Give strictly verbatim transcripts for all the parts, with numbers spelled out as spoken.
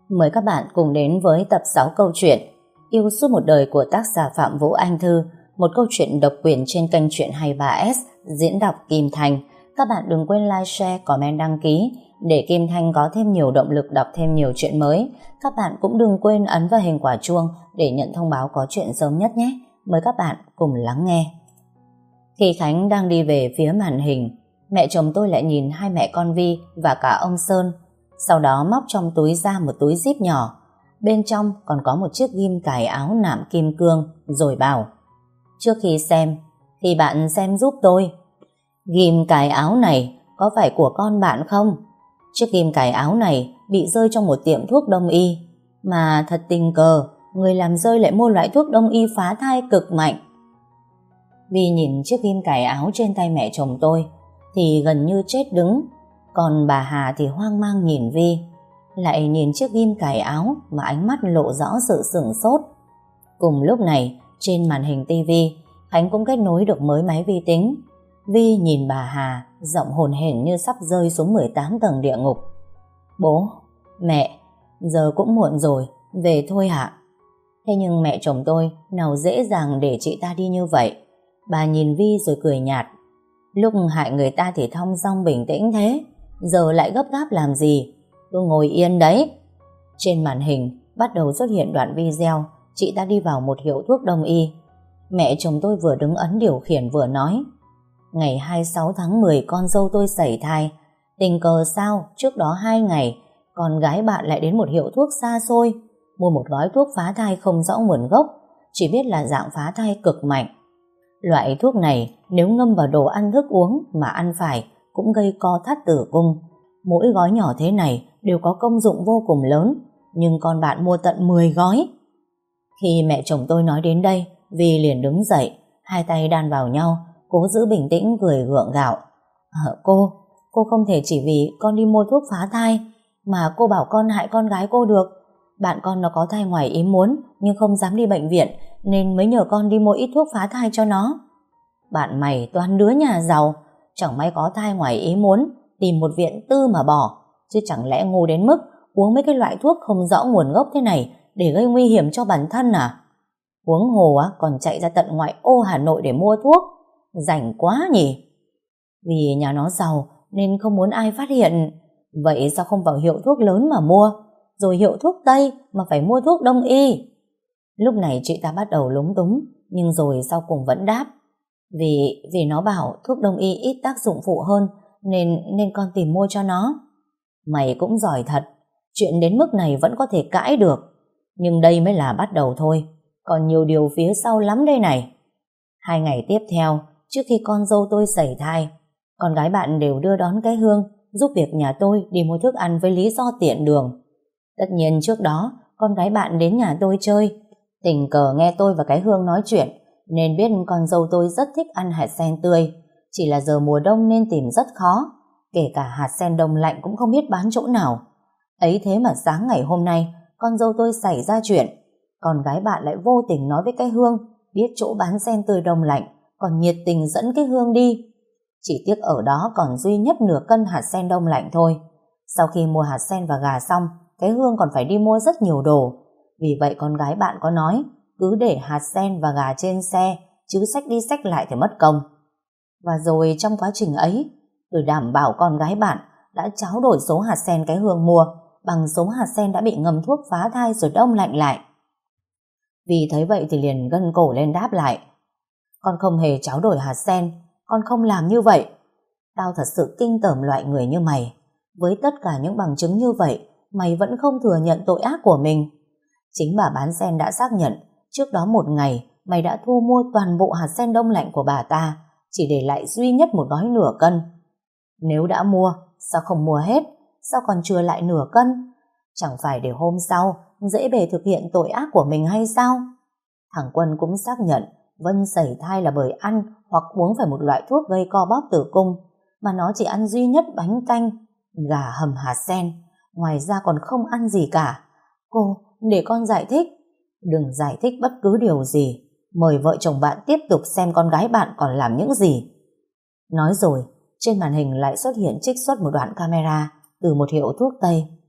Mời các bạn cùng đến với tập sáu câu chuyện Yêu suốt một đời của tác giả Phạm Vũ Anh Thư, một câu chuyện độc quyền trên kênh Chuyện hai mươi ba S, diễn đọc Kim Thành. Các bạn đừng quên like, share, comment, đăng ký để Kim Thành có thêm nhiều động lực đọc thêm nhiều chuyện mới. Các bạn cũng đừng quên ấn vào hình quả chuông để nhận thông báo có chuyện sớm nhất nhé. Mời các bạn cùng lắng nghe. Khi Khánh đang đi về phía màn hình, mẹ chồng tôi lại nhìn hai mẹ con Vi và cả ông Sơn. Sau đó móc trong túi ra một túi zip nhỏ. Bên trong còn có một chiếc ghim cài áo nạm kim cương, rồi bảo: trước khi xem thì bạn xem giúp tôi. Ghim cài áo này có phải của con bạn không? Chiếc ghim cài áo này bị rơi trong một tiệm thuốc đông y. Mà thật tình cờ, người làm rơi lại mua loại thuốc đông y phá thai cực mạnh. Vi nhìn chiếc ghim cài áo trên tay mẹ chồng tôi thì gần như chết đứng. Còn bà Hà thì hoang mang nhìn Vi, lại nhìn chiếc ghim cài áo mà ánh mắt lộ rõ sự sửng sốt. Cùng lúc này, trên màn hình tivi, Khánh cũng kết nối được mới máy vi tính. Vi nhìn bà Hà, giọng hồn hển như sắp rơi xuống mười tám tầng địa ngục. Bố, mẹ, giờ cũng muộn rồi, về thôi hả? Thế nhưng mẹ chồng tôi nào dễ dàng để chị ta đi như vậy. Bà nhìn Vi rồi cười nhạt. Lúc hại người ta thì thong dong bình tĩnh thế, giờ lại gấp gáp làm gì? Tôi ngồi yên đấy. Trên màn hình bắt đầu xuất hiện đoạn video chị ta đi vào một hiệu thuốc đông y. Mẹ chồng tôi vừa đứng ấn điều khiển vừa nói: ngày hai mươi sáu tháng mười con dâu tôi sảy thai. Tình cờ sao trước đó hai ngày con gái bạn lại đến một hiệu thuốc xa xôi mua một gói thuốc phá thai không rõ nguồn gốc, chỉ biết là dạng phá thai cực mạnh. Loại thuốc này nếu ngâm vào đồ ăn thức uống mà ăn phải cũng gây co thắt tử cung. Mỗi gói nhỏ thế này đều có công dụng vô cùng lớn, nhưng con bạn mua tận mười gói. Khi mẹ chồng tôi nói đến đây, Vi liền đứng dậy, hai tay đan vào nhau, cố giữ bình tĩnh cười gượng gạo. À, cô, cô không thể chỉ vì con đi mua thuốc phá thai mà cô bảo con hại con gái cô được. Bạn con nó có thai ngoài ý muốn nhưng không dám đi bệnh viện nên mới nhờ con đi mua ít thuốc phá thai cho nó. Bạn mày toàn đứa nhà giàu, chẳng may có thai ngoài ý muốn tìm một viện tư mà bỏ, chứ chẳng lẽ ngu đến mức uống mấy cái loại thuốc không rõ nguồn gốc thế này để gây nguy hiểm cho bản thân à? Huống hồ á còn chạy ra tận ngoại ô Hà Nội để mua thuốc, rảnh quá nhỉ? Vì nhà nó giàu nên không muốn ai phát hiện. Vậy sao không vào hiệu thuốc lớn mà mua, rồi hiệu thuốc Tây mà phải mua thuốc Đông y? Lúc này chị ta bắt đầu lúng túng, nhưng rồi sau cùng vẫn đáp: Vì vì nó bảo thuốc Đông y ít tác dụng phụ hơn nên nên con tìm mua cho nó. Mày cũng giỏi thật, chuyện đến mức này vẫn có thể cãi được. Nhưng đây mới là bắt đầu thôi, còn nhiều điều phía sau lắm đây này. Hai ngày tiếp theo, trước khi con dâu tôi sảy thai, con gái bạn đều đưa đón cái Hương giúp việc nhà tôi đi mua thức ăn với lý do tiện đường. Tất nhiên trước đó con gái bạn đến nhà tôi chơi, tình cờ nghe tôi và cái Hương nói chuyện nên biết con dâu tôi rất thích ăn hạt sen tươi. Chỉ là giờ mùa đông nên tìm rất khó, kể cả hạt sen đông lạnh cũng không biết bán chỗ nào. Ấy thế mà sáng ngày hôm nay con dâu tôi xảy ra chuyện, con gái bạn lại vô tình nói với cái Hương biết chỗ bán sen tươi đông lạnh, còn nhiệt tình dẫn cái Hương đi. Chỉ tiếc ở đó còn duy nhất nửa cân hạt sen đông lạnh thôi. Sau khi mua hạt sen và gà xong, cái Hương còn phải đi mua rất nhiều đồ. Vì vậy con gái bạn có nói cứ để hạt sen và gà trên xe, chứ xách đi xách lại thì mất công. Và rồi trong quá trình ấy, tôi đảm bảo con gái bạn đã tráo đổi số hạt sen cái Hương mua bằng số hạt sen đã bị ngâm thuốc phá thai rồi đông lạnh lại. Vì thấy vậy thì liền gân cổ lên đáp lại: Con không hề tráo đổi hạt sen, con không làm như vậy. Tao thật sự kinh tởm loại người như mày. Với tất cả những bằng chứng như vậy, mày vẫn không thừa nhận tội ác của mình. Chính bà bán sen đã xác nhận trước đó một ngày mày đã thu mua toàn bộ hạt sen đông lạnh của bà ta, chỉ để lại duy nhất một gói nửa cân. Nếu đã mua, sao không mua hết? Sao còn chừa lại nửa cân? Chẳng phải để hôm sau dễ bề thực hiện tội ác của mình hay sao? Thằng Quân cũng xác nhận Vân sảy thai là bởi ăn hoặc uống phải một loại thuốc gây co bóp tử cung, mà nó chỉ ăn duy nhất bánh canh, gà hầm hạt sen, ngoài ra còn không ăn gì cả. Cô, để con giải thích. Đừng giải thích bất cứ điều gì. Mời vợ chồng bạn tiếp tục xem con gái bạn còn làm những gì. Nói rồi, trên màn hình lại xuất hiện trích xuất một đoạn camera từ một hiệu thuốc Tây.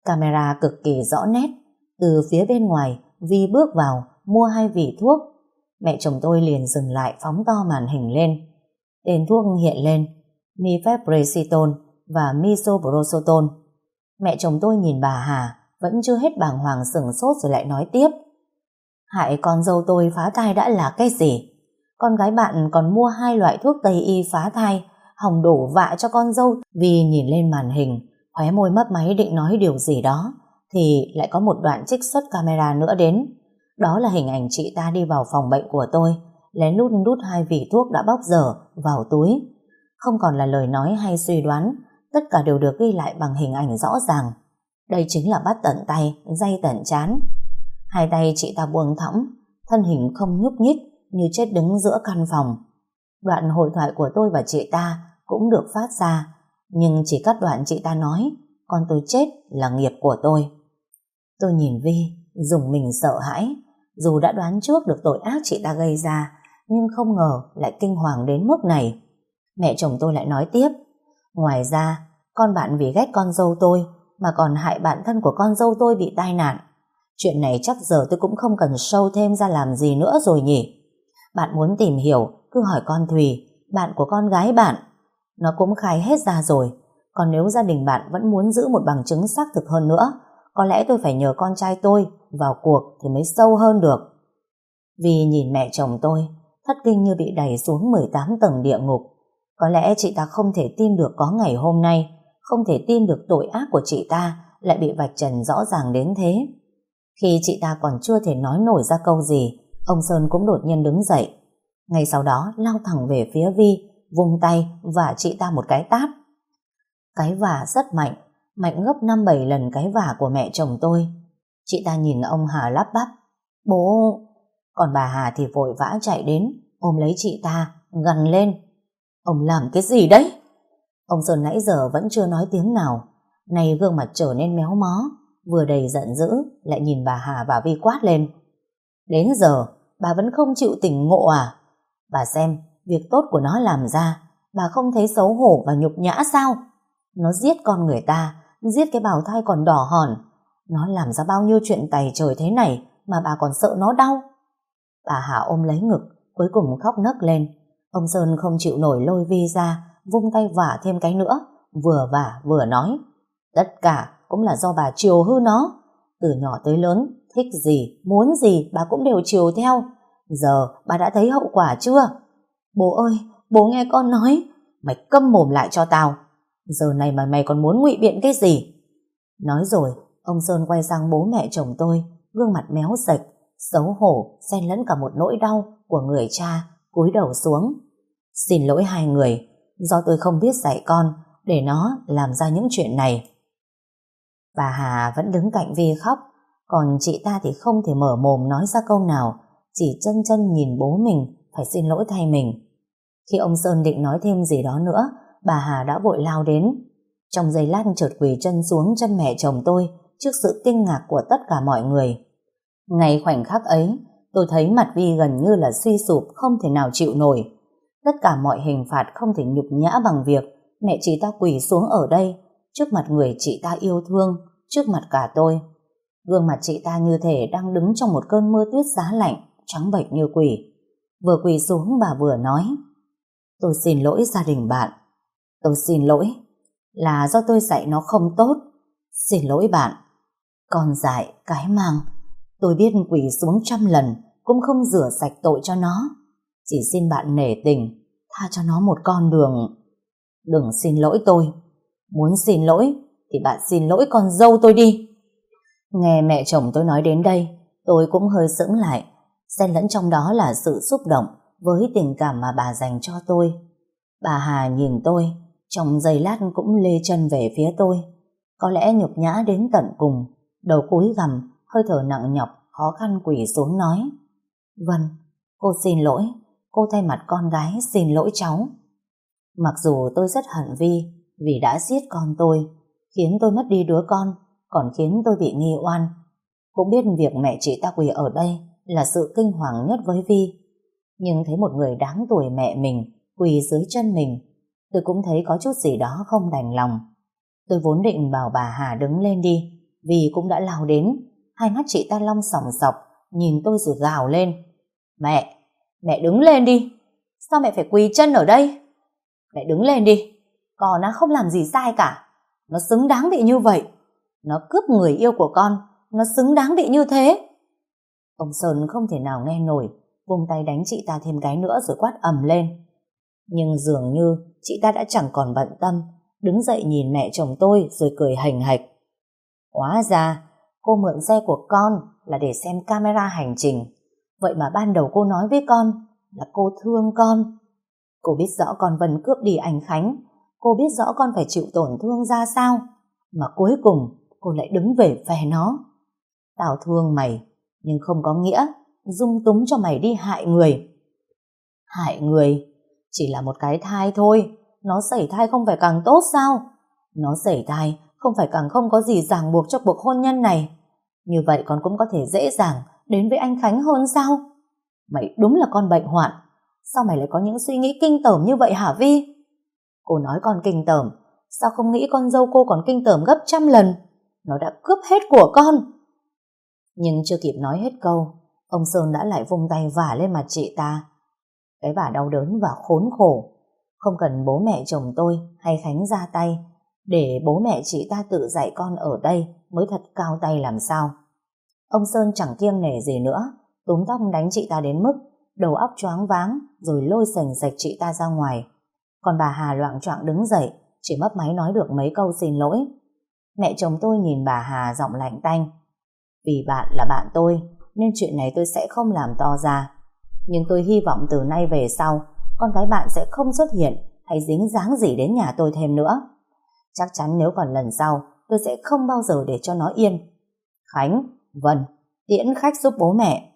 Camera cực kỳ rõ nét. Từ phía bên ngoài, Vi bước vào, mua hai vỉ thuốc. Mẹ chồng tôi liền dừng lại phóng to màn hình lên. Tên thuốc hiện lên Mifepristone và Misoprostol. Mẹ chồng tôi nhìn bà Hà, vẫn chưa hết bàng hoàng sửng sốt rồi lại nói tiếp. Hại con dâu tôi phá thai đã là cái gì? Con gái bạn còn mua hai loại thuốc Tây y phá thai, hòng đổ vạ cho con dâu. Vi nhìn lên màn hình, khóe môi mấp máy định nói điều gì đó, thì lại có một đoạn trích xuất camera nữa đến. Đó là hình ảnh chị ta đi vào phòng bệnh của tôi, lén lút đút hai vỉ thuốc đã bóc dở vào túi. Không còn là lời nói hay suy đoán, tất cả đều được ghi lại bằng hình ảnh rõ ràng. Đây chính là bắt tận tay, day tận chán. Hai tay chị ta buông thõng, thân hình không nhúc nhích, như chết đứng giữa căn phòng. Đoạn hội thoại của tôi và chị ta cũng được phát ra, nhưng chỉ cắt đoạn chị ta nói con tôi chết là nghiệp của tôi. Tôi nhìn Vi, dùng mình sợ hãi. Dù đã đoán trước được tội ác chị ta gây ra, nhưng không ngờ lại kinh hoàng đến mức này. Mẹ chồng tôi lại nói tiếp. Ngoài ra, con bạn vì ghét con dâu tôi mà còn hại bạn thân của con dâu tôi bị tai nạn. Chuyện này chắc giờ tôi cũng không cần show thêm ra làm gì nữa rồi nhỉ. Bạn muốn tìm hiểu, cứ hỏi con Thùy, bạn của con gái bạn. Nó cũng khai hết ra rồi. Còn nếu gia đình bạn vẫn muốn giữ một bằng chứng xác thực hơn nữa, có lẽ tôi phải nhờ con trai tôi vào cuộc thì mới sâu hơn được. Vì nhìn mẹ chồng tôi, thất kinh như bị đẩy xuống mười tám tầng địa ngục. Có lẽ chị ta không thể tin được có ngày hôm nay, không thể tin được tội ác của chị ta lại bị vạch trần rõ ràng đến thế. Khi chị ta còn chưa thể nói nổi ra câu gì, ông Sơn cũng đột nhiên đứng dậy. Ngay sau đó lao thẳng về phía Vi, vung tay vả chị ta một cái tát. Cái vả rất mạnh, mạnh gấp năm bảy lần cái vả của mẹ chồng tôi. Chị ta nhìn ông Hà lắp bắp. Bố... Còn bà Hà thì vội vã chạy đến, ôm lấy chị ta, gằn lên. Ông làm cái gì đấy? Ông Sơn nãy giờ vẫn chưa nói tiếng nào, nay gương mặt trở nên méo mó, vừa đầy giận dữ, lại nhìn bà Hà và Vi quát lên. Đến giờ, bà vẫn không chịu tỉnh ngộ à? Bà xem, việc tốt của nó làm ra, bà không thấy xấu hổ và nhục nhã sao? Nó giết con người ta, giết cái bào thai còn đỏ hòn. Nó làm ra bao nhiêu chuyện tày trời thế này mà bà còn sợ nó đau. Bà Hà ôm lấy ngực, cuối cùng khóc nấc lên. Ông Sơn không chịu nổi lôi Vi ra, vung tay vả thêm cái nữa, vừa vả vừa nói. Tất cả cũng là do bà chiều hư nó. Từ nhỏ tới lớn, thích gì, muốn gì bà cũng đều chiều theo. Giờ bà đã thấy hậu quả chưa? Bố ơi, bố nghe con nói. Mày câm mồm lại cho tao. Giờ này mà mày còn muốn ngụy biện cái gì? Nói rồi, ông Sơn quay sang bố mẹ chồng tôi, gương mặt méo sạch, xấu hổ, xen lẫn cả một nỗi đau của người cha, cúi đầu xuống. Xin lỗi hai người, do tôi không biết dạy con, để nó làm ra những chuyện này. Bà Hà vẫn đứng cạnh Vi khóc, còn chị ta thì không thể mở mồm nói ra câu nào, chỉ chân chân nhìn bố mình phải xin lỗi thay mình. Khi ông Sơn định nói thêm gì đó nữa, bà Hà đã vội lao đến. Trong giây lát chợt quỳ chân xuống chân mẹ chồng tôi trước sự kinh ngạc của tất cả mọi người. Ngay khoảnh khắc ấy, tôi thấy mặt Vi gần như là suy sụp, không thể nào chịu nổi. Tất cả mọi hình phạt không thể nhục nhã bằng việc mẹ chị ta quỳ xuống ở đây, trước mặt người chị ta yêu thương, trước mặt cả tôi. Gương mặt chị ta như thể đang đứng trong một cơn mưa tuyết giá lạnh, trắng bệch như quỷ. Vừa quỳ xuống bà vừa nói. Tôi xin lỗi gia đình bạn. Tôi xin lỗi, là do tôi dạy nó không tốt. Xin lỗi bạn. Con dại, cái mang. Tôi biết quỳ xuống trăm lần cũng không rửa sạch tội cho nó. Chỉ xin bạn nể tình, tha cho nó một con đường. Đừng xin lỗi tôi. Muốn xin lỗi thì bạn xin lỗi con dâu tôi đi. Nghe mẹ chồng tôi nói đến đây, tôi cũng hơi sững lại. Xen lẫn trong đó là sự xúc động với tình cảm mà bà dành cho tôi. Bà Hà nhìn tôi, trong giây lát cũng lê chân về phía tôi. Có lẽ nhục nhã đến tận cùng, đầu cúi gằm, hơi thở nặng nhọc, khó khăn quỳ xuống nói. Vâng, cô xin lỗi, cô thay mặt con gái xin lỗi cháu. Mặc dù tôi rất hận Vi vì đã giết con tôi, khiến tôi mất đi đứa con, còn khiến tôi bị nghi oan. Cũng biết việc mẹ chị ta quỳ ở đây là sự kinh hoàng nhất với Vi. Nhưng thấy một người đáng tuổi mẹ mình quỳ dưới chân mình, tôi cũng thấy có chút gì đó không đành lòng. Tôi vốn định bảo bà Hà đứng lên đi, Vi cũng đã lao đến. Hai mắt chị ta long sòng sọc, nhìn tôi rồi gào lên. Mẹ, mẹ đứng lên đi. Sao mẹ phải quỳ chân ở đây? Mẹ đứng lên đi. Con nó không làm gì sai cả. Nó xứng đáng bị như vậy. Nó cướp người yêu của con. Nó xứng đáng bị như thế. Ông Sơn không thể nào nghe nổi, vung tay đánh chị ta thêm cái nữa rồi quát ầm lên. Nhưng dường như chị ta đã chẳng còn bận tâm, đứng dậy nhìn mẹ chồng tôi rồi cười hành hạch. Hóa ra cô mượn xe của con là để xem camera hành trình. Vậy mà ban đầu cô nói với con là cô thương con. Cô biết rõ con Vân cướp đi anh Khánh. Cô biết rõ con phải chịu tổn thương ra sao. Mà cuối cùng cô lại đứng về phe nó. Tao thương mày, nhưng không có nghĩa dung túng cho mày đi hại người. Hại người chỉ là một cái thai thôi. Nó sẩy thai không phải càng tốt sao? Nó sẩy thai không phải càng không có gì ràng buộc cho cuộc hôn nhân này. Như vậy con cũng có thể dễ dàng đến với anh Khánh hơn sao? Mày đúng là con bệnh hoạn. Sao mày lại có những suy nghĩ kinh tởm như vậy hả Vi? Cô nói con kinh tởm, sao không nghĩ con dâu cô còn kinh tởm gấp trăm lần? Nó đã cướp hết của con. Nhưng chưa kịp nói hết câu, ông Sơn đã lại vung tay vả lên mặt chị ta. Cái vả đau đớn và khốn khổ. Không cần bố mẹ chồng tôi hay Khánh ra tay, để bố mẹ chị ta tự dạy con ở đây mới thật cao tay làm sao. Ông Sơn chẳng kiêng nể gì nữa, túm tóc đánh chị ta đến mức đầu óc choáng váng, rồi lôi sành sạch chị ta ra ngoài. Còn bà Hà loạng choạng đứng dậy, chỉ mấp máy nói được mấy câu xin lỗi. Mẹ chồng tôi nhìn bà Hà giọng lạnh tanh. Vì bạn là bạn tôi nên chuyện này tôi sẽ không làm to ra. Nhưng tôi hy vọng từ nay về sau con gái bạn sẽ không xuất hiện hay dính dáng gì đến nhà tôi thêm nữa. Chắc chắn nếu còn lần sau tôi sẽ không bao giờ để cho nó yên. Khánh, Vân, tiễn khách giúp bố mẹ.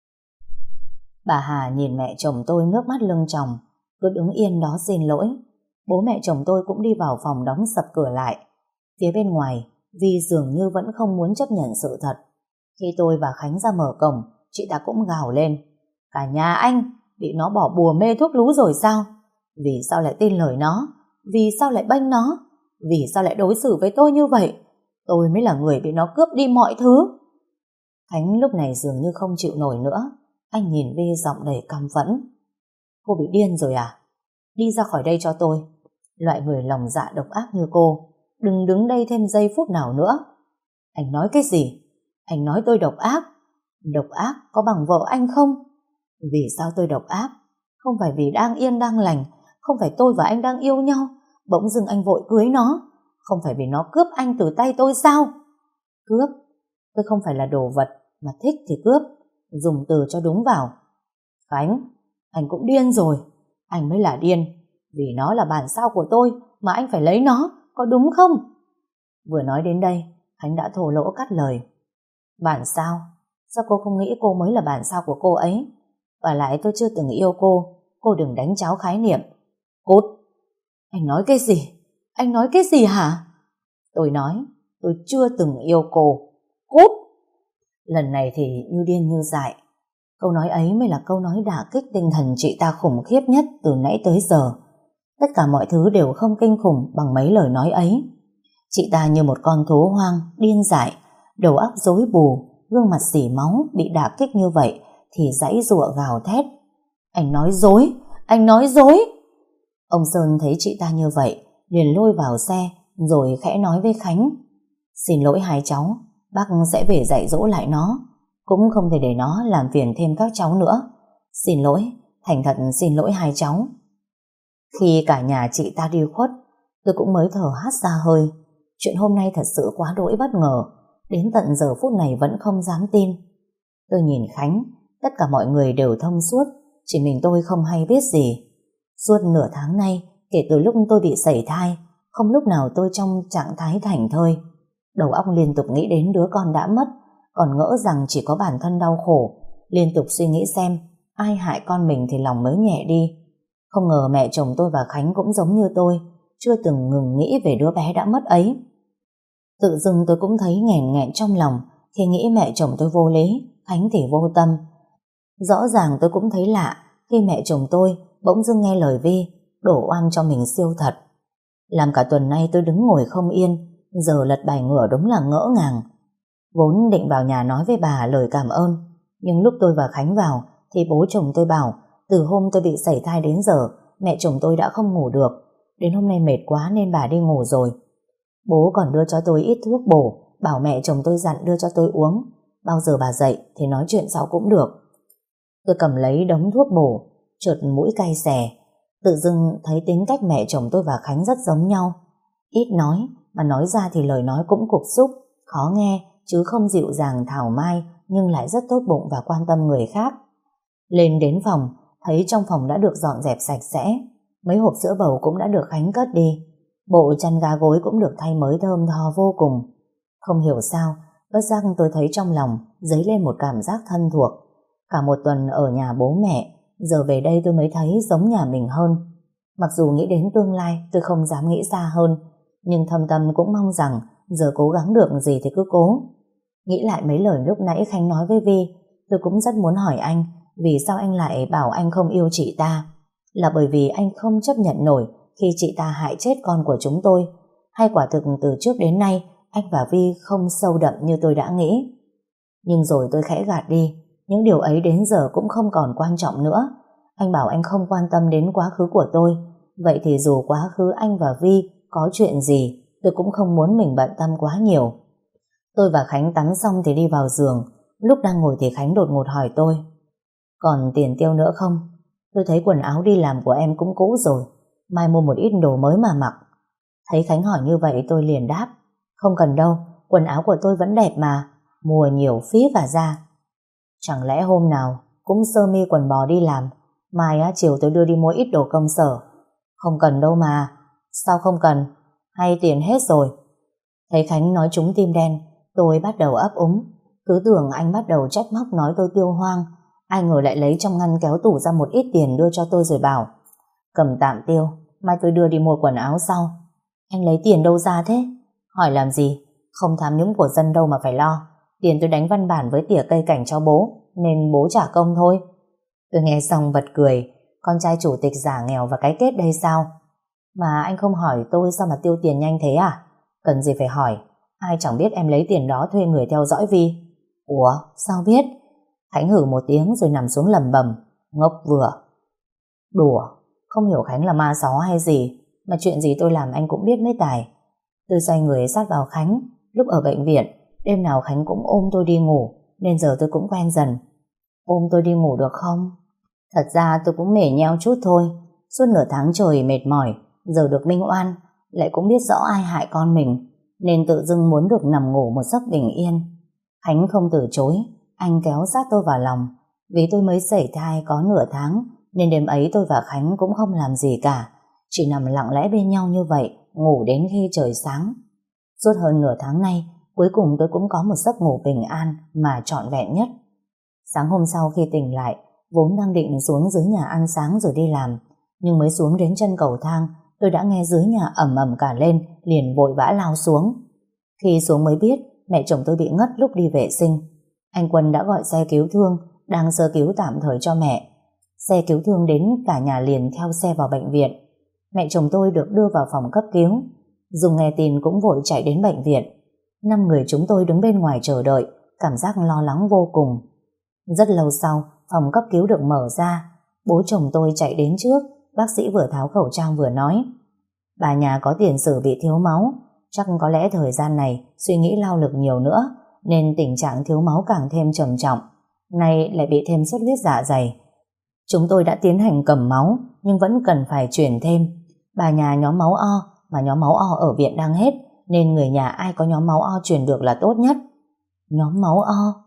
Bà Hà nhìn mẹ chồng tôi nước mắt lưng tròng, cứ đứng yên đó xin lỗi. Bố mẹ chồng tôi cũng đi vào phòng đóng sập cửa lại. Phía bên ngoài, Vi dường như vẫn không muốn chấp nhận sự thật. Khi tôi và Khánh ra mở cổng, chị ta cũng gào lên. Cả nhà anh bị nó bỏ bùa mê thuốc lú rồi sao? Vì sao lại tin lời nó? Vì sao lại bênh nó? Vì sao lại đối xử với tôi như vậy? Tôi mới là người bị nó cướp đi mọi thứ. Khánh lúc này dường như không chịu nổi nữa. Anh nhìn Vi giọng đầy căm phẫn. Cô bị điên rồi à? Đi ra khỏi đây cho tôi. Loại người lòng dạ độc ác như cô, đừng đứng đây thêm giây phút nào nữa. Anh nói cái gì? Anh nói tôi độc ác? Độc ác có bằng vợ anh không? Vì sao tôi độc ác? Không phải vì đang yên đang lành, không phải tôi và anh đang yêu nhau, bỗng dưng anh vội cưới nó. Không phải vì nó cướp anh từ tay tôi sao? Cướp? Tôi không phải là đồ vật, mà thích thì cướp. Dùng từ cho đúng vào. Khánh, anh cũng điên rồi. Anh mới là điên. Vì nó là bản sao của tôi mà anh phải lấy nó, có đúng không? Vừa nói đến đây, Khánh đã thổ lỗ cắt lời. Bản sao? Sao cô không nghĩ cô mới là bản sao của cô ấy? Và lại tôi chưa từng yêu cô. Cô đừng đánh cháo khái niệm. Cút! Anh nói cái gì? Anh nói cái gì hả? Tôi nói tôi chưa từng yêu cô. Cút! Lần này thì như điên như dại. Câu nói ấy mới là câu nói đả kích tinh thần chị ta khủng khiếp nhất từ nãy tới giờ. Tất cả mọi thứ đều không kinh khủng bằng mấy lời nói ấy. Chị ta như một con thú hoang, điên dại, đầu óc rối bù, gương mặt xỉ máu, bị đả kích như vậy thì giãy giụa gào thét. Anh nói dối, anh nói dối. Ông Sơn thấy chị ta như vậy, liền lôi vào xe, rồi khẽ nói với Khánh. Xin lỗi hai cháu, bác sẽ về dạy dỗ lại nó, cũng không thể để nó làm phiền thêm các cháu nữa. Xin lỗi, thành thật xin lỗi hai cháu. Khi cả nhà chị ta đi khuất, tôi cũng mới thở hắt ra hơi. Chuyện hôm nay thật sự quá đỗi bất ngờ, đến tận giờ phút này vẫn không dám tin. Tôi nhìn Khánh, tất cả mọi người đều thông suốt, chỉ mình tôi không hay biết gì. Suốt nửa tháng nay, kể từ lúc tôi bị sẩy thai, không lúc nào tôi trong trạng thái thảnh thơi. Đầu óc liên tục nghĩ đến đứa con đã mất, còn ngỡ rằng chỉ có bản thân đau khổ, liên tục suy nghĩ xem ai hại con mình thì lòng mới nhẹ đi. Không ngờ mẹ chồng tôi và Khánh cũng giống như tôi, chưa từng ngừng nghĩ về đứa bé đã mất ấy. Tự dưng tôi cũng thấy nghẹn nghẹn trong lòng khi nghĩ mẹ chồng tôi vô lý, Khánh thì vô tâm. Rõ ràng tôi cũng thấy lạ khi mẹ chồng tôi bỗng dưng nghe lời Vi, đổ oan cho mình siêu thật. Làm cả tuần nay tôi đứng ngồi không yên, giờ lật bài ngửa đúng là ngỡ ngàng. Vốn định vào nhà nói với bà lời cảm ơn, nhưng lúc tôi và Khánh vào thì bố chồng tôi bảo từ hôm tôi bị sảy thai đến giờ mẹ chồng tôi đã không ngủ được. Đến hôm nay mệt quá nên bà đi ngủ rồi. Bố còn đưa cho tôi ít thuốc bổ, bảo mẹ chồng tôi dặn đưa cho tôi uống. Bao giờ bà dậy thì nói chuyện sau cũng được. Tôi cầm lấy đống thuốc bổ, chợt mũi cay xè. Tự dưng thấy tính cách mẹ chồng tôi và Khánh rất giống nhau. Ít nói, mà nói ra thì lời nói cũng cục xúc, khó nghe, chứ không dịu dàng thảo mai, nhưng lại rất tốt bụng và quan tâm người khác. Lên đến phòng, thấy trong phòng đã được dọn dẹp sạch sẽ. Mấy hộp sữa bầu cũng đã được Khánh cất đi. Bộ chăn ga gối cũng được thay mới thơm tho vô cùng. Không hiểu sao, bất giác tôi thấy trong lòng dấy lên một cảm giác thân thuộc. Cả một tuần ở nhà bố mẹ, giờ về đây tôi mới thấy giống nhà mình hơn. Mặc dù nghĩ đến tương lai tôi không dám nghĩ xa hơn, nhưng thâm tâm cũng mong rằng giờ cố gắng được gì thì cứ cố. Nghĩ lại mấy lời lúc nãy Khánh nói với Vi, tôi cũng rất muốn hỏi anh vì sao anh lại bảo anh không yêu chị ta. Là bởi vì anh không chấp nhận nổi khi chị ta hại chết con của chúng tôi, hay quả thực từ trước đến nay anh và Vi không sâu đậm như tôi đã nghĩ. Nhưng rồi tôi khẽ gạt đi, những điều ấy đến giờ cũng không còn quan trọng nữa. Anh bảo anh không quan tâm đến quá khứ của tôi, vậy thì dù quá khứ anh và Vi có chuyện gì, tôi cũng không muốn mình bận tâm quá nhiều. Tôi và Khánh tắm xong thì đi vào giường. Lúc đang ngồi thì Khánh đột ngột hỏi tôi: còn tiền tiêu nữa không? Tôi thấy quần áo đi làm của em cũng cũ rồi, mai mua một ít đồ mới mà mặc. Thấy Khánh hỏi như vậy tôi liền đáp: không cần đâu, quần áo của tôi vẫn đẹp mà, mua nhiều phí và ra. Chẳng lẽ hôm nào cũng sơ mi quần bò đi làm, mai á, chiều tôi đưa đi mua ít đồ công sở. Không cần đâu mà. Sao không cần? Hay tiền hết rồi? Thấy Khánh nói trúng tim đen, tôi bắt đầu ấp úng. Cứ tưởng anh bắt đầu trách móc nói tôi tiêu hoang, ai ngờ lại lấy trong ngăn kéo tủ ra một ít tiền đưa cho tôi rồi bảo: cầm tạm tiêu, mai tôi đưa đi mua quần áo sau. Anh lấy tiền đâu ra thế? Hỏi làm gì? Không tham nhũng của dân đâu mà phải lo. Tiền tôi đánh văn bản với tỉa cây cảnh cho bố, nên bố trả công thôi. Tôi nghe xong bật cười. Con trai chủ tịch giả nghèo và cái kết đây sao? Mà anh không hỏi tôi sao mà tiêu tiền nhanh thế à? Cần gì phải hỏi, ai chẳng biết em lấy tiền đó thuê người theo dõi Vi. Ủa, sao biết? Khánh hử một tiếng rồi nằm xuống lầm bầm: ngốc vừa. Đùa, không hiểu Khánh là ma só hay gì, mà chuyện gì tôi làm anh cũng biết mấy tài. Tôi xoay người sát vào Khánh. Lúc ở bệnh viện, đêm nào Khánh cũng ôm tôi đi ngủ, nên giờ tôi cũng quen dần. Ôm tôi đi ngủ được không? Thật ra tôi cũng mể nheo chút thôi. Suốt nửa tháng trời mệt mỏi, giờ được minh oan, lại cũng biết rõ ai hại con mình, nên tự dưng muốn được nằm ngủ một giấc bình yên. Khánh không từ chối, anh kéo sát tôi vào lòng. Vì tôi mới sảy thai có nửa tháng, nên đêm ấy tôi và Khánh cũng không làm gì cả, chỉ nằm lặng lẽ bên nhau như vậy, ngủ đến khi trời sáng. Suốt hơn nửa tháng nay, cuối cùng tôi cũng có một giấc ngủ bình an mà trọn vẹn nhất. Sáng hôm sau khi tỉnh lại, vốn đang định xuống dưới nhà ăn sáng rồi đi làm, nhưng mới xuống đến chân cầu thang, tôi đã nghe dưới nhà ầm ầm cả lên, liền vội vã lao xuống. Khi xuống mới biết mẹ chồng tôi bị ngất lúc đi vệ sinh. Anh Quân đã gọi xe cứu thương, đang sơ cứu tạm thời cho mẹ. Xe cứu thương đến, cả nhà liền theo xe vào bệnh viện. Mẹ chồng tôi được đưa vào phòng cấp cứu. Dung nghe tin cũng vội chạy đến bệnh viện. Năm người chúng tôi đứng bên ngoài chờ đợi, cảm giác lo lắng vô cùng. Rất lâu sau, phòng cấp cứu được mở ra. Bố chồng tôi chạy đến trước. Bác sĩ vừa tháo khẩu trang vừa nói: bà nhà có tiền sử bị thiếu máu, chắc có lẽ thời gian này suy nghĩ lao lực nhiều nữa, nên tình trạng thiếu máu càng thêm trầm trọng. Nay lại bị thêm xuất huyết dạ dày. Chúng tôi đã tiến hành cầm máu, nhưng vẫn cần phải chuyển thêm. Bà nhà nhóm máu O, mà nhóm máu O ở viện đang hết, nên người nhà ai có nhóm máu O chuyển được là tốt nhất. Nhóm máu O?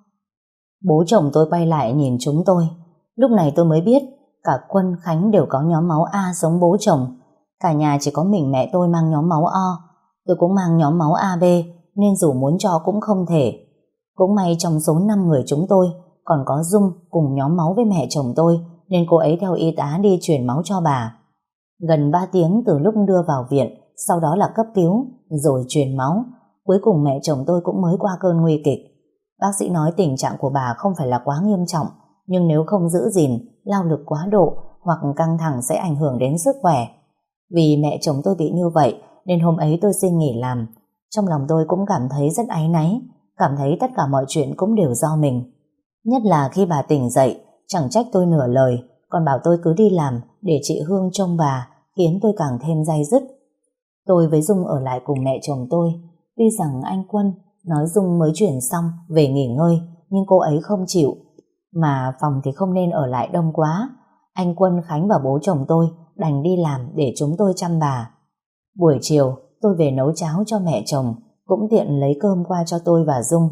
Bố chồng tôi quay lại nhìn chúng tôi. Lúc này tôi mới biết cả Quân, Khánh đều có nhóm máu A giống bố chồng. Cả nhà chỉ có mình mẹ tôi mang nhóm máu O. Tôi cũng mang nhóm máu a bê, nên dù muốn cho cũng không thể. Cũng may trong số năm người chúng tôi còn có Dung cùng nhóm máu với mẹ chồng tôi, nên cô ấy theo y tá đi chuyển máu cho bà. Gần ba tiếng từ lúc đưa vào viện, sau đó là cấp cứu, rồi truyền máu. Cuối cùng mẹ chồng tôi cũng mới qua cơn nguy kịch. Bác sĩ nói tình trạng của bà không phải là quá nghiêm trọng, nhưng nếu không giữ gìn, lao lực quá độ hoặc căng thẳng sẽ ảnh hưởng đến sức khỏe. Vì mẹ chồng tôi bị như vậy, nên hôm ấy tôi xin nghỉ làm. Trong lòng tôi cũng cảm thấy rất áy náy, cảm thấy tất cả mọi chuyện cũng đều do mình. Nhất là khi bà tỉnh dậy, chẳng trách tôi nửa lời, còn bảo tôi cứ đi làm để chị Hương trông bà, khiến tôi càng thêm day dứt. Tôi với Dung ở lại cùng mẹ chồng tôi. Tuy rằng anh Quân nói Dung mới chuyển xong về nghỉ ngơi, nhưng cô ấy không chịu. Mà phòng thì không nên ở lại đông quá. Anh Quân, Khánh và bố chồng tôi đành đi làm để chúng tôi chăm bà. Buổi chiều tôi về nấu cháo cho mẹ chồng, cũng tiện lấy cơm qua cho tôi và Dung.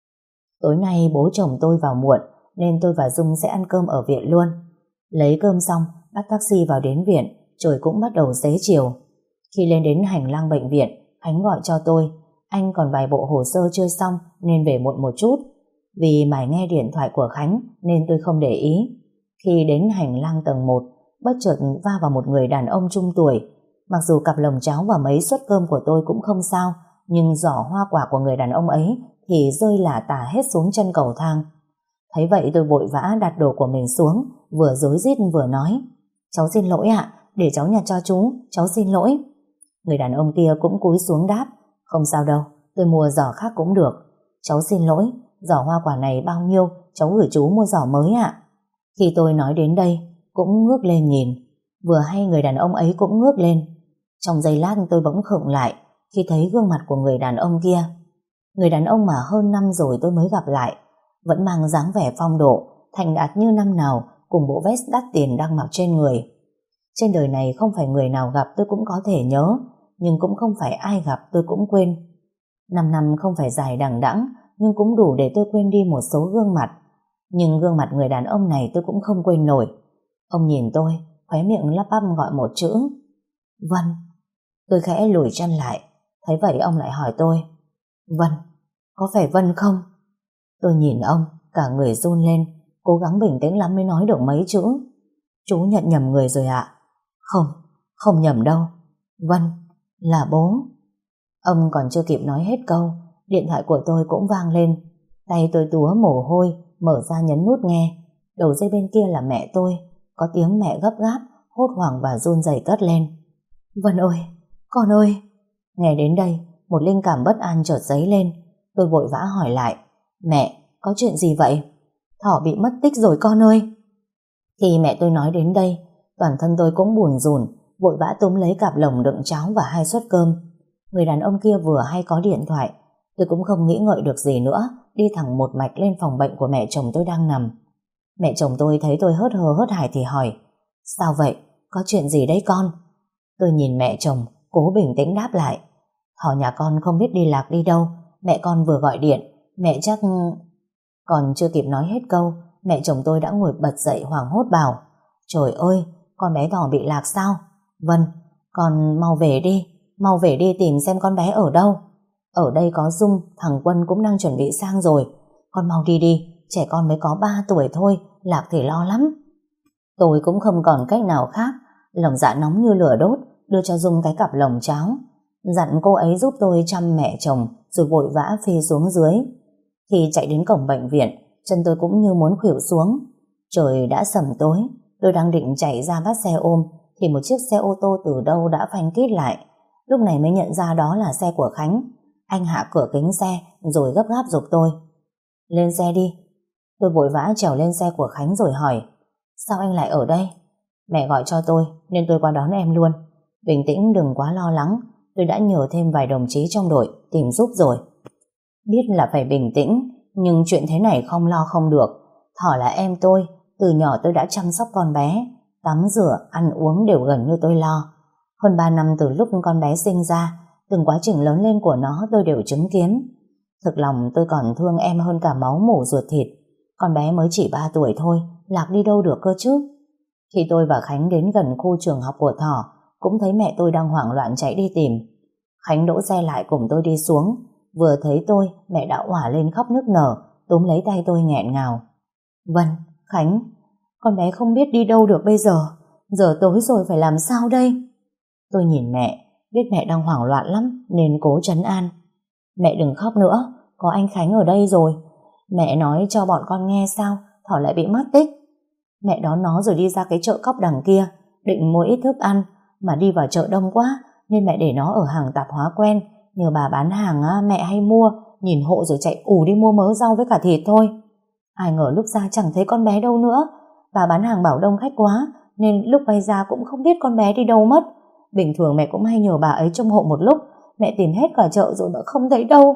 Tối nay bố chồng tôi vào muộn nên tôi và Dung sẽ ăn cơm ở viện luôn. Lấy cơm xong bắt taxi vào đến viện, trời cũng bắt đầu xế chiều. Khi lên đến hành lang bệnh viện, Khánh gọi cho tôi. Anh còn vài bộ hồ sơ chưa xong nên về muộn một chút. Vì mải nghe điện thoại của Khánh nên tôi không để ý. Khi đến hành lang tầng một, bất chợt va vào một người đàn ông trung tuổi. Mặc dù cặp lồng cháo và mấy suất cơm của tôi cũng không sao, nhưng giỏ hoa quả của người đàn ông ấy thì rơi lả tả hết xuống chân cầu thang. Thấy vậy tôi vội vã đặt đồ của mình xuống, vừa rối rít vừa nói: "Cháu xin lỗi ạ, để cháu nhặt cho chú, cháu xin lỗi." Người đàn ông kia cũng cúi xuống đáp: "Không sao đâu, tôi mua giỏ khác cũng được. Cháu xin lỗi, giỏ hoa quả này bao nhiêu, cháu gửi chú mua giỏ mới ạ." Khi tôi nói đến đây, cũng ngước lên nhìn. Vừa hay người đàn ông ấy cũng ngước lên. Trong giây lát tôi bỗng khựng lại khi thấy gương mặt của người đàn ông kia. Người đàn ông mà hơn năm rồi tôi mới gặp lại, vẫn mang dáng vẻ phong độ, thành đạt như năm nào, cùng bộ vest đắt tiền đang mặc trên người. Trên đời này không phải người nào gặp tôi cũng có thể nhớ, nhưng cũng không phải ai gặp tôi cũng quên. Năm năm không phải dài đằng đẵng, nhưng cũng đủ để tôi quên đi một số gương mặt. Nhưng gương mặt người đàn ông này tôi cũng không quên nổi. Ông nhìn tôi, khóe miệng lắp bắp gọi một chữ: "Vân." Tôi khẽ lùi chân lại. Thấy vậy ông lại hỏi tôi: "Vân, có phải Vân không?" Tôi nhìn ông, cả người run lên, cố gắng bình tĩnh lắm mới nói được mấy chữ: "Chú nhận nhầm người rồi ạ." "Không, không nhầm đâu. Vân, là bố." Ông còn chưa kịp nói hết câu, điện thoại của tôi cũng vang lên. Tay tôi túa mồ hôi, mở ra nhấn nút nghe. Đầu dây bên kia là mẹ tôi. Có tiếng mẹ gấp gáp, hốt hoảng và run rẩy cất lên: "Vân ơi, con ơi." Nghe đến đây, một linh cảm bất an chợt dấy lên. Tôi vội vã hỏi lại: "Mẹ, có chuyện gì vậy?" "Thỏ bị mất tích rồi con ơi." Khi mẹ tôi nói đến đây, toàn thân tôi cũng buồn rùn, vội vã túm lấy cặp lồng đựng cháo và hai suất cơm. Người đàn ông kia vừa hay có điện thoại. Tôi cũng không nghĩ ngợi được gì nữa, đi thẳng một mạch lên phòng bệnh của mẹ chồng tôi đang nằm. Mẹ chồng tôi thấy tôi hớt hờ hớt hải thì hỏi: "Sao vậy? Có chuyện gì đấy con?" Tôi nhìn mẹ chồng, cố bình tĩnh đáp lại: "Thỏ nhà con không biết đi lạc đi đâu, mẹ con vừa gọi điện, mẹ chắc..." Còn chưa kịp nói hết câu, mẹ chồng tôi đã ngồi bật dậy hoảng hốt bảo: "Trời ơi, con bé Thỏ bị lạc sao? Vân, con mau về đi, mau về đi tìm xem con bé ở đâu. Ở đây có Dung, thằng Quân cũng đang chuẩn bị sang rồi. Con mau đi đi, trẻ con mới có ba tuổi thôi, lạc thì lo lắm." Tôi cũng không còn cách nào khác, lòng dạ nóng như lửa đốt, đưa cho Dung cái cặp lồng cháo, dặn cô ấy giúp tôi chăm mẹ chồng, rồi vội vã phi xuống dưới. Khi chạy đến cổng bệnh viện, chân tôi cũng như muốn khuỵu xuống. Trời đã sẩm tối, tôi đang định chạy ra bắt xe ôm thì một chiếc xe ô tô từ đâu đã phanh kít lại. Lúc này mới nhận ra đó là xe của Khánh. Anh hạ cửa kính xe rồi gấp gáp giục tôi: "Lên xe đi." Tôi vội vã trèo lên xe của Khánh rồi hỏi: "Sao anh lại ở đây?" "Mẹ gọi cho tôi nên tôi qua đón em luôn. Bình tĩnh, đừng quá lo lắng. Tôi đã nhờ thêm vài đồng chí trong đội tìm giúp rồi." Biết là phải bình tĩnh, nhưng chuyện thế này không lo không được. Thỏ là em tôi, từ nhỏ tôi đã chăm sóc con bé, tắm rửa, ăn uống đều gần như tôi lo. Hơn ba năm từ lúc con bé sinh ra, từng quá trình lớn lên của nó tôi đều chứng kiến. Thực lòng tôi còn thương em hơn cả máu mủ ruột thịt. Con bé mới chỉ ba tuổi thôi, lạc đi đâu được cơ chứ. Khi tôi và Khánh đến gần khu trường học của Thỏ, cũng thấy mẹ tôi đang hoảng loạn chạy đi tìm. Khánh đỗ xe lại cùng tôi đi xuống. Vừa thấy tôi, mẹ đã òa lên khóc nức nở, túm lấy tay tôi nghẹn ngào: "Vân, Khánh, con bé không biết đi đâu được bây giờ. Giờ tối rồi phải làm sao đây?" Tôi nhìn mẹ, biết mẹ đang hoảng loạn lắm nên cố trấn an: "Mẹ đừng khóc nữa, có anh Khánh ở đây rồi. Mẹ nói cho bọn con nghe sao Thỏ lại bị mất tích. Mẹ đón nó rồi đi ra cái chợ cóc đằng kia, định mua ít thức ăn, mà đi vào chợ đông quá nên mẹ để nó ở hàng tạp hóa quen, nhờ bà bán hàng á, mẹ hay mua nhìn hộ rồi chạy ù đi mua mớ rau với cả thịt thôi. Ai ngờ lúc ra chẳng thấy con bé đâu nữa. Bà bán hàng bảo đông khách quá, nên lúc bay ra cũng không biết con bé đi đâu mất. Bình thường mẹ cũng hay nhờ bà ấy trông hộ một lúc, mẹ tìm hết cả chợ rồi mà không thấy đâu.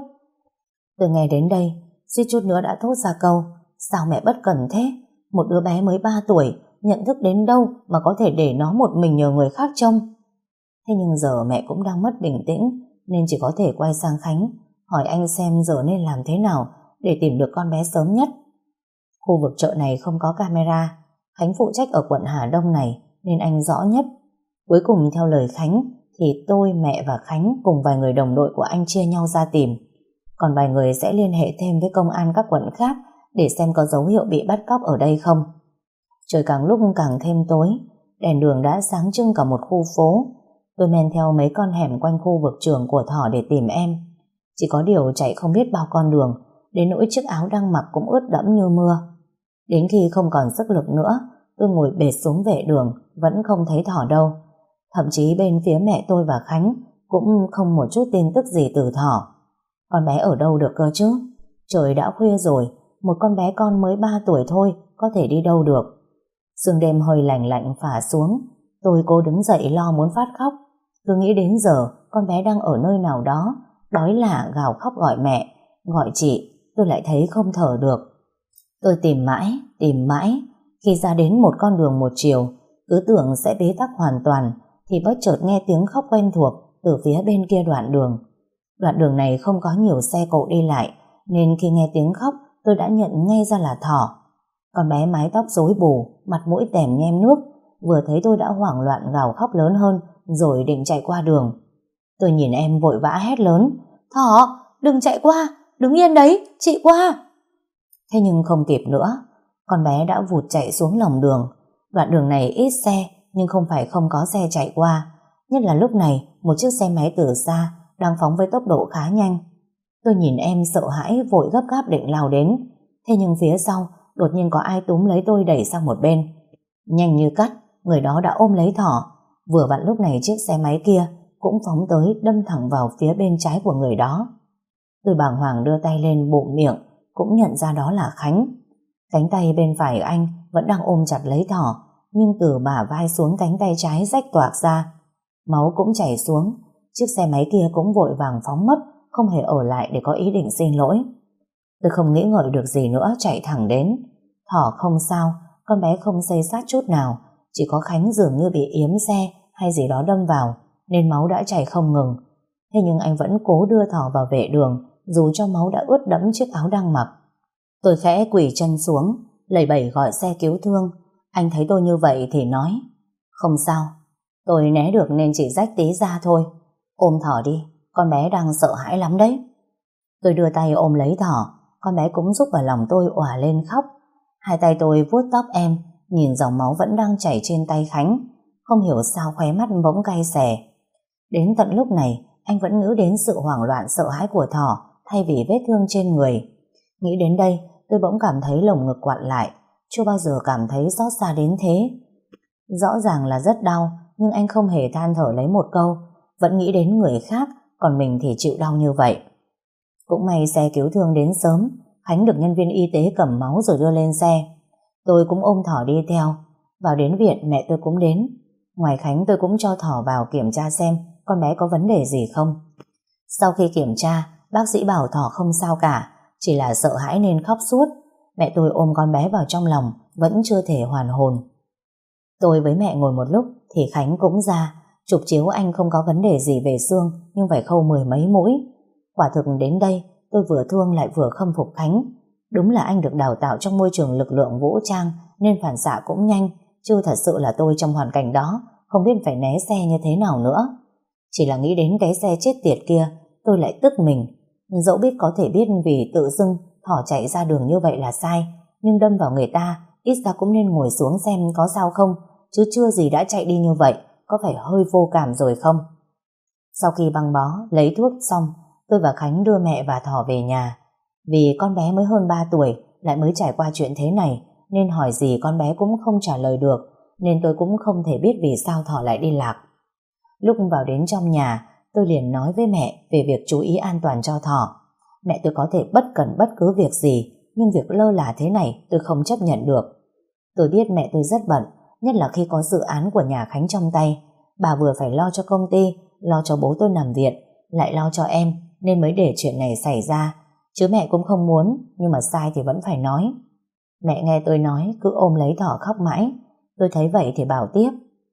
Tôi nghe đến đây, suýt chút nữa đã thốt ra câu: sao mẹ bất cẩn thế? Một đứa bé mới ba tuổi, nhận thức đến đâu mà có thể để nó một mình nhờ người khác trông. Thế nhưng giờ mẹ cũng đang mất bình tĩnh, nên chỉ có thể quay sang Khánh, hỏi anh xem giờ nên làm thế nào để tìm được con bé sớm nhất. Khu vực chợ này không có camera, Khánh phụ trách ở quận Hà Đông này nên anh rõ nhất. Cuối cùng theo lời Khánh thì tôi, mẹ và Khánh cùng vài người đồng đội của anh chia nhau ra tìm. Còn vài người sẽ liên hệ thêm với công an các quận khác để xem có dấu hiệu bị bắt cóc ở đây không. Trời càng lúc càng thêm tối, đèn đường đã sáng trưng cả một khu phố. Tôi men theo mấy con hẻm quanh khu vực trường của Thỏ để tìm em. Chỉ có điều chạy không biết bao con đường, đến nỗi chiếc áo đang mặc cũng ướt đẫm như mưa. Đến khi không còn sức lực nữa, tôi ngồi bệt xuống vệ đường, vẫn không thấy Thỏ đâu. Thậm chí bên phía mẹ tôi và Khánh cũng không một chút tin tức gì từ Thỏ. Con bé ở đâu được cơ chứ? Trời đã khuya rồi, một con bé con mới ba tuổi thôi, có thể đi đâu được. Sương đêm hơi lạnh lạnh phả xuống, tôi cố đứng dậy lo muốn phát khóc. Cứ nghĩ đến giờ con bé đang ở nơi nào đó, đói lả gào khóc gọi mẹ, gọi chị, tôi lại thấy không thở được. Tôi tìm mãi, tìm mãi, khi ra đến một con đường một chiều, cứ tưởng sẽ bế tắc hoàn toàn, thì bất chợt nghe tiếng khóc quen thuộc từ phía bên kia đoạn đường. Đoạn đường này không có nhiều xe cộ đi lại, nên khi nghe tiếng khóc, tôi đã nhận ngay ra là Thỏ. Con bé mái tóc rối bù, mặt mũi tèm nhem nước, vừa thấy tôi đã hoảng loạn gào khóc lớn hơn, rồi định chạy qua đường. Tôi nhìn em vội vã hét lớn: Thỏ, đừng chạy qua, đứng yên đấy, chị qua. Thế nhưng không kịp nữa, con bé đã vụt chạy xuống lòng đường. Đoạn đường này ít xe, nhưng không phải không có xe chạy qua. Nhất là lúc này, một chiếc xe máy từ xa đang phóng với tốc độ khá nhanh. Tôi nhìn em sợ hãi vội gấp gáp định lao đến. Thế nhưng phía sau đột nhiên có ai túm lấy tôi đẩy sang một bên. Nhanh như cắt, người đó đã ôm lấy Thỏ. Vừa vặn lúc này chiếc xe máy kia cũng phóng tới đâm thẳng vào phía bên trái của người đó. Tôi bàng hoàng đưa tay lên bụng miệng, cũng nhận ra đó là Khánh. Cánh tay bên phải anh vẫn đang ôm chặt lấy Thỏ, nhưng từ bả vai xuống cánh tay trái rách toạc ra. Máu cũng chảy xuống. Chiếc xe máy kia cũng vội vàng phóng mất, không hề ở lại để có ý định xin lỗi. Tôi không nghĩ ngợi được gì nữa, chạy thẳng đến. Thỏ không sao, con bé không xây sát chút nào, chỉ có Khánh dường như bị yếm xe hay gì đó đâm vào, nên máu đã chảy không ngừng. Thế nhưng anh vẫn cố đưa Thỏ vào vệ đường, dù cho máu đã ướt đẫm chiếc áo đang mặc. Tôi khẽ quỳ chân xuống, lầy bẩy gọi xe cứu thương. Anh thấy tôi như vậy thì nói: không sao, tôi né được nên chỉ rách tí da thôi. Ôm Thỏ đi, con bé đang sợ hãi lắm đấy. Tôi đưa tay ôm lấy Thỏ, con bé cũng giúp vào lòng tôi òa lên khóc. Hai tay tôi vuốt tóc em, nhìn dòng máu vẫn đang chảy trên tay Khánh, không hiểu sao khóe mắt bỗng cay xè. Đến tận lúc này, anh vẫn nghĩ đến sự hoảng loạn sợ hãi của Thỏ thay vì vết thương trên người. Nghĩ đến đây, tôi bỗng cảm thấy lồng ngực quặn lại, chưa bao giờ cảm thấy xót xa đến thế. Rõ ràng là rất đau, nhưng anh không hề than thở lấy một câu, vẫn nghĩ đến người khác, còn mình thì chịu đau như vậy. Cũng may xe cứu thương đến sớm, Khánh được nhân viên y tế cầm máu rồi đưa lên xe. Tôi cũng ôm Thỏ đi theo. Vào đến viện mẹ tôi cũng đến. Ngoài Khánh tôi cũng cho Thỏ vào kiểm tra xem con bé có vấn đề gì không. Sau khi kiểm tra, bác sĩ bảo Thỏ không sao cả, chỉ là sợ hãi nên khóc suốt. Mẹ tôi ôm con bé vào trong lòng, vẫn chưa thể hoàn hồn. Tôi với mẹ ngồi một lúc thì Khánh cũng ra, chụp chiếu anh không có vấn đề gì về xương, nhưng phải khâu mười mấy mũi. Quả thực đến đây tôi vừa thương lại vừa khâm phục Khánh. Đúng là anh được đào tạo trong môi trường lực lượng vũ trang nên phản xạ cũng nhanh, chứ thật sự là tôi trong hoàn cảnh đó không biết phải né xe như thế nào nữa. Chỉ là nghĩ đến cái xe chết tiệt kia, tôi lại tức mình. Dẫu biết có thể biết vì tự dưng Thỏ chạy ra đường như vậy là sai, nhưng đâm vào người ta, ít ra cũng nên ngồi xuống xem có sao không, chứ chưa gì đã chạy đi như vậy, có phải hơi vô cảm rồi không? Sau khi băng bó, lấy thuốc xong, tôi và Khánh đưa mẹ và Thỏ về nhà. Vì con bé mới hơn ba tuổi, lại mới trải qua chuyện thế này, nên hỏi gì con bé cũng không trả lời được, nên tôi cũng không thể biết vì sao Thỏ lại đi lạc. Lúc vào đến trong nhà, tôi liền nói với mẹ về việc chú ý an toàn cho Thỏ. Mẹ tôi có thể bất cần bất cứ việc gì, nhưng việc lơ là thế này tôi không chấp nhận được. Tôi biết mẹ tôi rất bận, nhất là khi có dự án của nhà Khánh trong tay. Bà vừa phải lo cho công ty, lo cho bố tôi nằm viện, lại lo cho em, nên mới để chuyện này xảy ra. Chứ mẹ cũng không muốn, nhưng mà sai thì vẫn phải nói. Mẹ nghe tôi nói cứ ôm lấy Thỏ khóc mãi. Tôi thấy vậy thì bảo tiếp: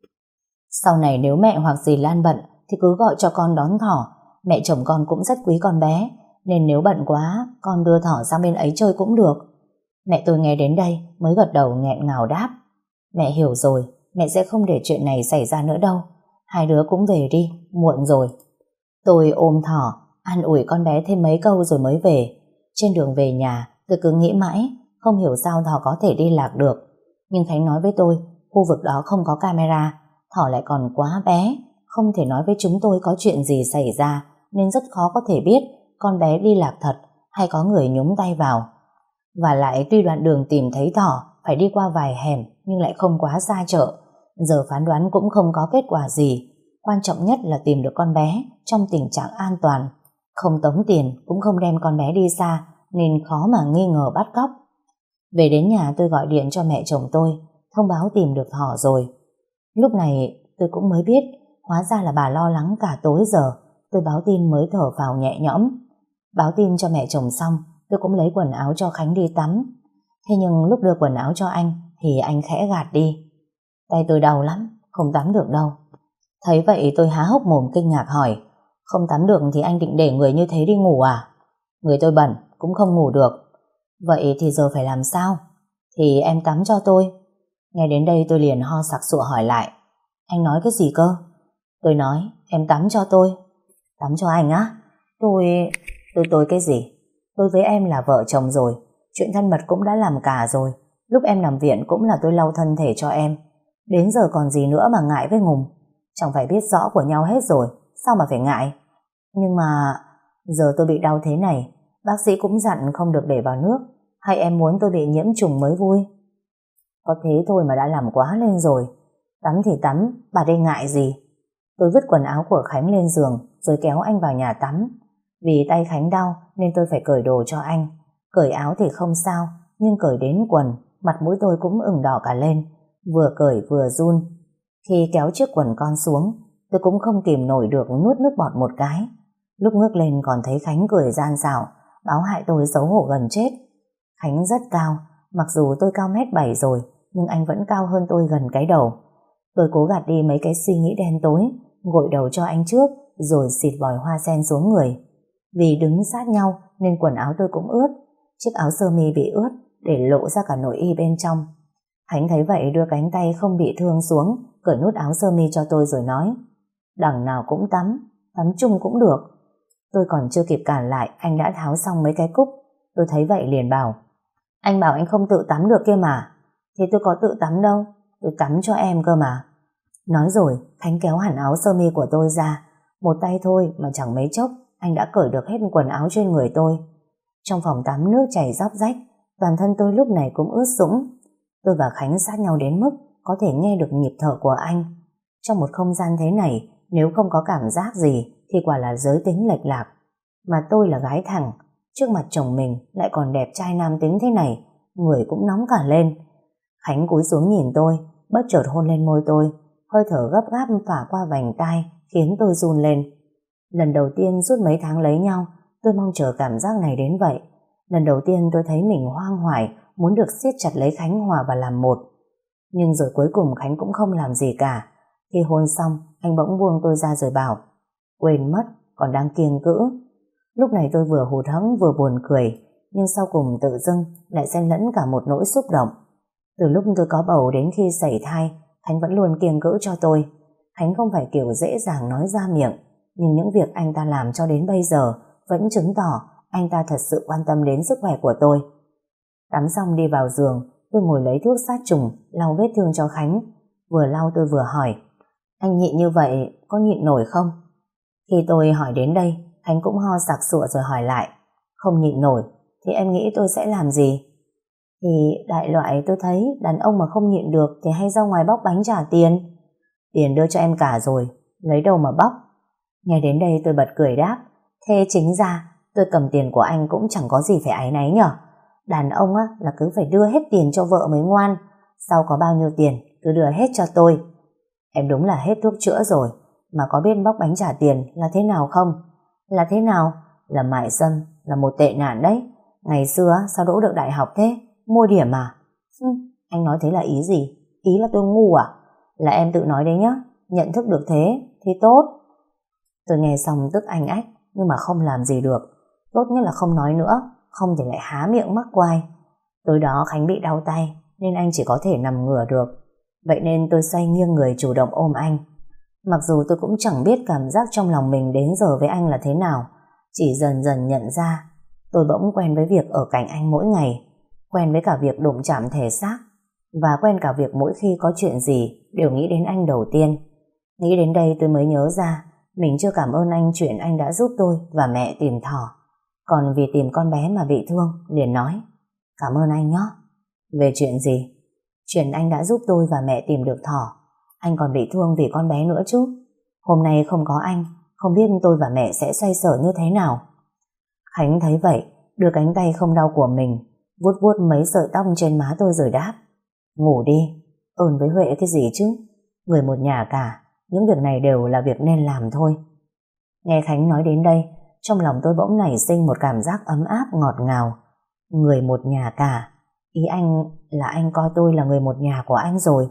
sau này nếu mẹ hoặc dì Lan bận thì cứ gọi cho con đón Thỏ. Mẹ chồng con cũng rất quý con bé, nên nếu bận quá con đưa Thỏ sang bên ấy chơi cũng được. Mẹ tôi nghe đến đây mới gật đầu nghẹn ngào đáp: mẹ hiểu rồi, mẹ sẽ không để chuyện này xảy ra nữa đâu. Hai đứa cũng về đi, muộn rồi. Tôi ôm Thỏ, an ủi con bé thêm mấy câu rồi mới về. Trên đường về nhà tôi cứ nghĩ mãi, không hiểu sao Thỏ có thể đi lạc được. Nhưng Khánh nói với tôi khu vực đó không có camera, Thỏ lại còn quá bé, không thể nói với chúng tôi có chuyện gì xảy ra, nên rất khó có thể biết con bé đi lạc thật hay có người nhúng tay vào. Và lại tuy đoạn đường tìm thấy Thỏ phải đi qua vài hẻm nhưng lại không quá xa chợ, giờ phán đoán cũng không có kết quả gì. Quan trọng nhất là tìm được con bé trong tình trạng an toàn, không tống tiền cũng không đem con bé đi xa, nên khó mà nghi ngờ bắt cóc. Về đến nhà tôi gọi điện cho mẹ chồng tôi, thông báo tìm được Thỏ rồi. Lúc này tôi cũng mới biết, hóa ra là bà lo lắng cả tối giờ. Tôi báo tin mới thở phào nhẹ nhõm. Báo tin cho mẹ chồng xong, tôi cũng lấy quần áo cho Khánh đi tắm. Thế nhưng lúc đưa quần áo cho anh thì anh khẽ gạt đi: tay tôi đau lắm, không tắm được đâu. Thấy vậy tôi há hốc mồm kinh ngạc hỏi: không tắm được thì anh định để người như thế đi ngủ à? Người tôi bẩn, cũng không ngủ được. Vậy thì giờ phải làm sao? Thì em tắm cho tôi. Nghe đến đây tôi liền ho sặc sụa hỏi lại: anh nói cái gì cơ? Tôi nói em tắm cho tôi. Tắm cho anh á? Tôi... Tôi tôi cái gì? Tôi với em là vợ chồng rồi, chuyện thân mật cũng đã làm cả rồi. Lúc em nằm viện cũng là tôi lau thân thể cho em. Đến giờ còn gì nữa mà ngại với Ngùng? Chẳng phải biết rõ của nhau hết rồi, sao mà phải ngại? Nhưng mà giờ tôi bị đau thế này, bác sĩ cũng dặn không được để vào nước. Hay em muốn tôi bị nhiễm trùng mới vui? Có thế thôi mà đã làm quá lên rồi. Tắm thì tắm, bà đây ngại gì? Tôi vứt quần áo của Khánh lên giường rồi kéo anh vào nhà tắm. Vì tay Khánh đau nên tôi phải cởi đồ cho anh. Cởi áo thì không sao, nhưng cởi đến quần, mặt mũi tôi cũng ửng đỏ cả lên, vừa cởi vừa run. Khi kéo chiếc quần con xuống, tôi cũng không kìm nổi được nuốt nước bọt một cái. Lúc ngước lên còn thấy Khánh cười gian xảo, báo hại tôi xấu hổ gần chết. Khánh rất cao, mặc dù tôi cao mét bảy rồi, nhưng anh vẫn cao hơn tôi gần cái đầu. Tôi cố gạt đi mấy cái suy nghĩ đen tối, gội đầu cho anh trước, rồi xịt vòi hoa sen xuống người. Vì đứng sát nhau nên quần áo tôi cũng ướt, chiếc áo sơ mi bị ướt để lộ ra cả nội y bên trong. Khánh thấy vậy đưa cánh tay không bị thương xuống, cởi nút áo sơ mi cho tôi rồi nói: đằng nào cũng tắm, tắm chung cũng được. Tôi còn chưa kịp cản lại, anh đã tháo xong mấy cái cúc. Tôi thấy vậy liền bảo: anh bảo anh không tự tắm được kia mà. Thế tôi có tự tắm đâu, tôi tắm cho em cơ mà. Nói rồi Khánh kéo hẳn áo sơ mi của tôi ra. Một tay thôi mà chẳng mấy chốc anh đã cởi được hết quần áo trên người tôi. Trong phòng tắm nước chảy róc rách, toàn thân tôi lúc này cũng ướt sũng. Tôi và Khánh sát nhau đến mức có thể nghe được nhịp thở của anh. Trong một không gian thế này, nếu không có cảm giác gì thì quả là giới tính lệch lạc. Mà tôi là gái thẳng, trước mặt chồng mình lại còn đẹp trai nam tính thế này, người cũng nóng cả lên. Khánh cúi xuống nhìn tôi, bất chợt hôn lên môi tôi, hơi thở gấp gáp phả qua vành tai khiến tôi run lên. Lần đầu tiên suốt mấy tháng lấy nhau, tôi mong chờ cảm giác này đến vậy. Lần đầu tiên tôi thấy mình hoang hoài, muốn được siết chặt lấy Khánh hòa và làm một. Nhưng rồi cuối cùng Khánh cũng không làm gì cả. Khi hôn xong, anh bỗng buông tôi ra rồi bảo: quên mất, còn đang kiêng cữ. Lúc này tôi vừa hụt hẫng vừa buồn cười, nhưng sau cùng tự dưng lại xen lẫn cả một nỗi xúc động. Từ lúc tôi có bầu đến khi sảy thai, Khánh vẫn luôn kiêng cữ cho tôi. Khánh không phải kiểu dễ dàng nói ra miệng, nhưng những việc anh ta làm cho đến bây giờ vẫn chứng tỏ anh ta thật sự quan tâm đến sức khỏe của tôi. Tắm xong đi vào giường, tôi ngồi lấy thuốc sát trùng lau vết thương cho Khánh. Vừa lau tôi vừa hỏi: anh nhịn như vậy có nhịn nổi không? Khi tôi hỏi đến đây, Khánh cũng ho sặc sụa rồi hỏi lại: không nhịn nổi thì em nghĩ tôi sẽ làm gì? Thì đại loại tôi thấy đàn ông mà không nhịn được thì hay ra ngoài bóc bánh trả tiền. Tiền đưa cho em cả rồi, lấy đâu mà bóc? Nghe đến đây tôi bật cười đáp: thế chính ra tôi cầm tiền của anh cũng chẳng có gì phải áy náy nhở. Đàn ông á là cứ phải đưa hết tiền cho vợ mới ngoan. Sau có bao nhiêu tiền cứ đưa hết cho tôi. Em đúng là hết thuốc chữa rồi, mà có biết bóc bánh trả tiền là thế nào không? Là thế nào? Là mại dâm, là một tệ nạn đấy. Ngày xưa sao đỗ được đại học thế? Mua điểm à? Hừ, anh nói thế là ý gì? Ý là tôi ngu à? Là em tự nói đấy nhá. Nhận thức được thế thì tốt. Tôi nghe xong tức anh ách, nhưng mà không làm gì được. Tốt nhất là không nói nữa, không thì lại há miệng mắc quai. Tối đó Khánh bị đau tay nên anh chỉ có thể nằm ngửa được. Vậy nên tôi xoay nghiêng người chủ động ôm anh. Mặc dù tôi cũng chẳng biết cảm giác trong lòng mình đến giờ với anh là thế nào, chỉ dần dần nhận ra tôi bỗng quen với việc ở cạnh anh mỗi ngày, quen với cả việc đụng chạm thể xác, và quen cả việc mỗi khi có chuyện gì đều nghĩ đến anh đầu tiên. Nghĩ đến đây tôi mới nhớ ra mình chưa cảm ơn anh chuyện anh đã giúp tôi và mẹ tìm thỏ. Còn vì tìm con bé mà bị thương, liền nói cảm ơn anh nhé. Về chuyện gì? Chuyện anh đã giúp tôi và mẹ tìm được thỏ. Anh còn bị thương vì con bé nữa chứ. Hôm nay không có anh, không biết tôi và mẹ sẽ xoay sở như thế nào. Khánh thấy vậy, đưa cánh tay không đau của mình vuốt vuốt mấy sợi tóc trên má tôi rồi đáp: ngủ đi, ơn với Huệ cái gì chứ. Người một nhà cả, những việc này đều là việc nên làm thôi. Nghe Khánh nói đến đây, trong lòng tôi bỗng nảy sinh một cảm giác ấm áp ngọt ngào. Người một nhà cả, ý anh là anh coi tôi là người một nhà của anh rồi.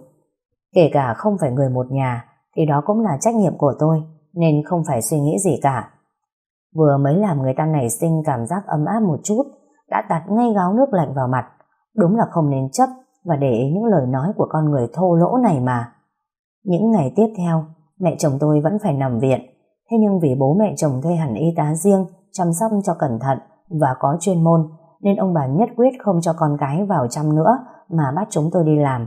Kể cả không phải người một nhà thì đó cũng là trách nhiệm của tôi, nên không phải suy nghĩ gì cả. Vừa mới làm người ta nảy sinh cảm giác ấm áp một chút, đã tạt ngay gáo nước lạnh vào mặt. Đúng là không nên chấp và để ý những lời nói của con người thô lỗ này mà. Những ngày tiếp theo, mẹ chồng tôi vẫn phải nằm viện. Thế nhưng vì bố mẹ chồng thuê hẳn y tá riêng chăm sóc cho cẩn thận và có chuyên môn, nên ông bà nhất quyết không cho con cái vào chăm nữa mà bắt chúng tôi đi làm.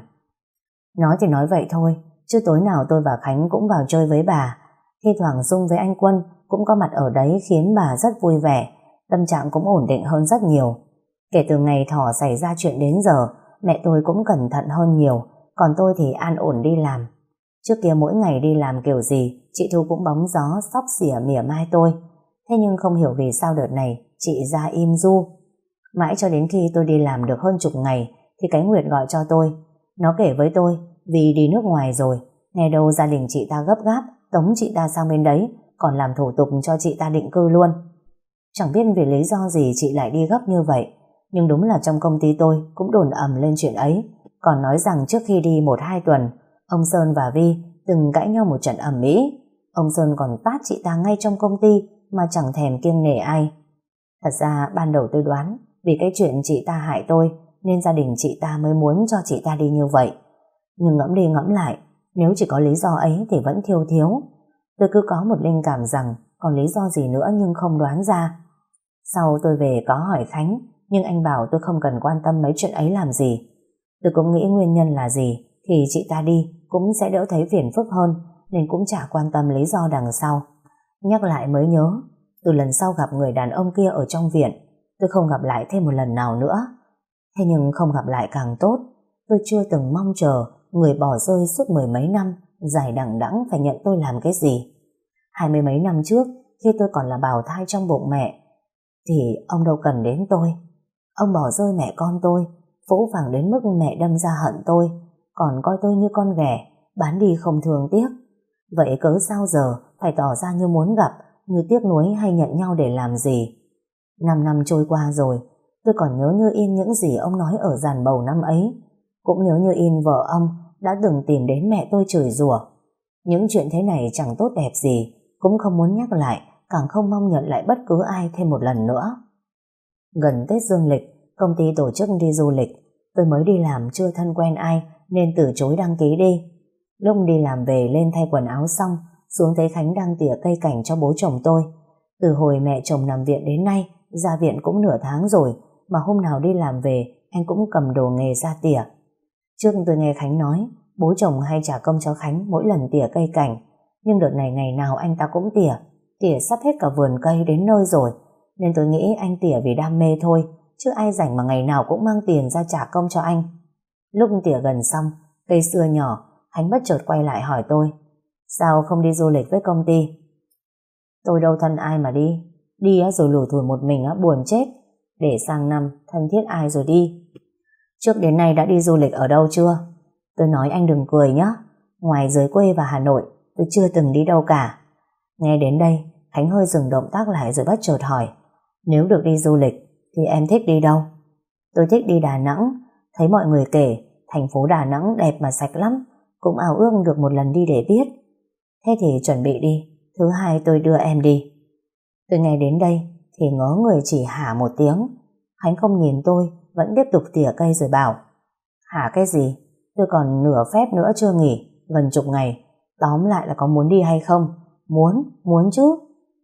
Nói thì nói vậy thôi, chứ tối nào tôi và Khánh cũng vào chơi với bà. Thi thoảng Dung với anh Quân cũng có mặt ở đấy, khiến bà rất vui vẻ, tâm trạng cũng ổn định hơn rất nhiều. Kể từ ngày thỏ xảy ra chuyện đến giờ, mẹ tôi cũng cẩn thận hơn nhiều, còn tôi thì an ổn đi làm. Trước kia mỗi ngày đi làm kiểu gì, chị Thu cũng bóng gió, xóc xỉa mỉa mai tôi. Thế nhưng không hiểu vì sao đợt này chị ra im ru. Mãi cho đến khi tôi đi làm được hơn chục ngày thì cái Nguyệt gọi cho tôi. Nó kể với tôi vì đi nước ngoài rồi, nghe đâu gia đình chị ta gấp gáp tống chị ta sang bên đấy, còn làm thủ tục cho chị ta định cư luôn. Chẳng biết vì lý do gì chị lại đi gấp như vậy, nhưng đúng là trong công ty tôi cũng đồn ầm lên chuyện ấy. Còn nói rằng trước khi đi một hai tuần, ông Sơn và Vi từng cãi nhau một trận ầm ĩ. Ông Sơn còn tát chị ta ngay trong công ty mà chẳng thèm kiêng nể ai. Thật ra ban đầu tôi đoán vì cái chuyện chị ta hại tôi nên gia đình chị ta mới muốn cho chị ta đi như vậy. Nhưng ngẫm đi ngẫm lại, nếu chỉ có lý do ấy thì vẫn thiêu thiếu. Tôi cứ có một linh cảm rằng còn lý do gì nữa nhưng không đoán ra. Sau tôi về có hỏi Khánh, nhưng anh bảo tôi không cần quan tâm mấy chuyện ấy làm gì. Tôi cũng nghĩ nguyên nhân là gì thì chị ta đi cũng sẽ đỡ thấy phiền phức hơn, nên cũng chả quan tâm lý do đằng sau. Nhắc lại mới nhớ, từ lần sau gặp người đàn ông kia ở trong viện, tôi không gặp lại thêm một lần nào nữa. Thế nhưng không gặp lại càng tốt. Tôi chưa từng mong chờ người bỏ rơi suốt mười mấy năm dài đằng đẵng phải nhận tôi làm cái gì. Hai mươi mấy năm trước, khi tôi còn là bào thai trong bụng mẹ, thì ông đâu cần đến tôi. Ông bỏ rơi mẹ con tôi, phũ phàng đến mức mẹ đâm ra hận tôi, còn coi tôi như con ghẻ, bán đi không thương tiếc. Vậy cớ sao giờ phải tỏ ra như muốn gặp, như tiếc nuối hay nhận nhau để làm gì? Năm năm trôi qua rồi, tôi còn nhớ như in những gì ông nói ở giàn bầu năm ấy. Cũng nhớ như in vợ ông đã từng tìm đến mẹ tôi chửi rủa. Những chuyện thế này chẳng tốt đẹp gì, cũng không muốn nhắc lại, càng không mong nhận lại bất cứ ai thêm một lần nữa. Gần Tết Dương lịch, công ty tổ chức đi du lịch. Tôi mới đi làm chưa thân quen ai nên từ chối đăng ký đi. Lúc đi làm về lên thay quần áo xong, xuống thấy Khánh đang tỉa cây cảnh cho bố chồng tôi. Từ hồi mẹ chồng nằm viện đến nay, ra viện cũng nửa tháng rồi, mà hôm nào đi làm về anh cũng cầm đồ nghề ra tỉa. Trước tôi nghe Khánh nói bố chồng hay trả công cho Khánh mỗi lần tỉa cây cảnh, nhưng đợt này ngày nào anh ta cũng tỉa, tỉa sắp hết cả vườn cây đến nơi rồi, nên tôi nghĩ anh tỉa vì đam mê thôi, chứ ai rảnh mà ngày nào cũng mang tiền ra trả công cho anh. Lúc tỉa gần xong, cây sưa nhỏ, Khánh bất chợt quay lại hỏi tôi: sao không đi du lịch với công ty? Tôi đâu thân ai mà đi, Đi á, rồi lủi thủi một mình á, buồn chết. Để sang năm thân thiết ai rồi đi. Trước đến nay đã đi du lịch ở đâu chưa? Tôi nói anh đừng cười nhé. Ngoài dưới quê và Hà Nội, tôi chưa từng đi đâu cả. Nghe đến đây, Khánh hơi dừng động tác lại rồi bất chợt hỏi, nếu được đi du lịch thì em thích đi đâu? Tôi thích đi Đà Nẵng. Thấy mọi người kể thành phố Đà Nẵng đẹp mà sạch lắm, cũng ao ước được một lần đi để biết. Thế thì chuẩn bị đi, thứ hai tôi đưa em đi. Tôi nghe đến đây thì ngớ người chỉ hả một tiếng. Khánh không nhìn tôi, vẫn tiếp tục tỉa cây rồi bảo, hả cái gì? Tôi còn nửa phép nữa chưa nghỉ, gần chục ngày. Tóm lại là có muốn đi hay không? Muốn, muốn chứ.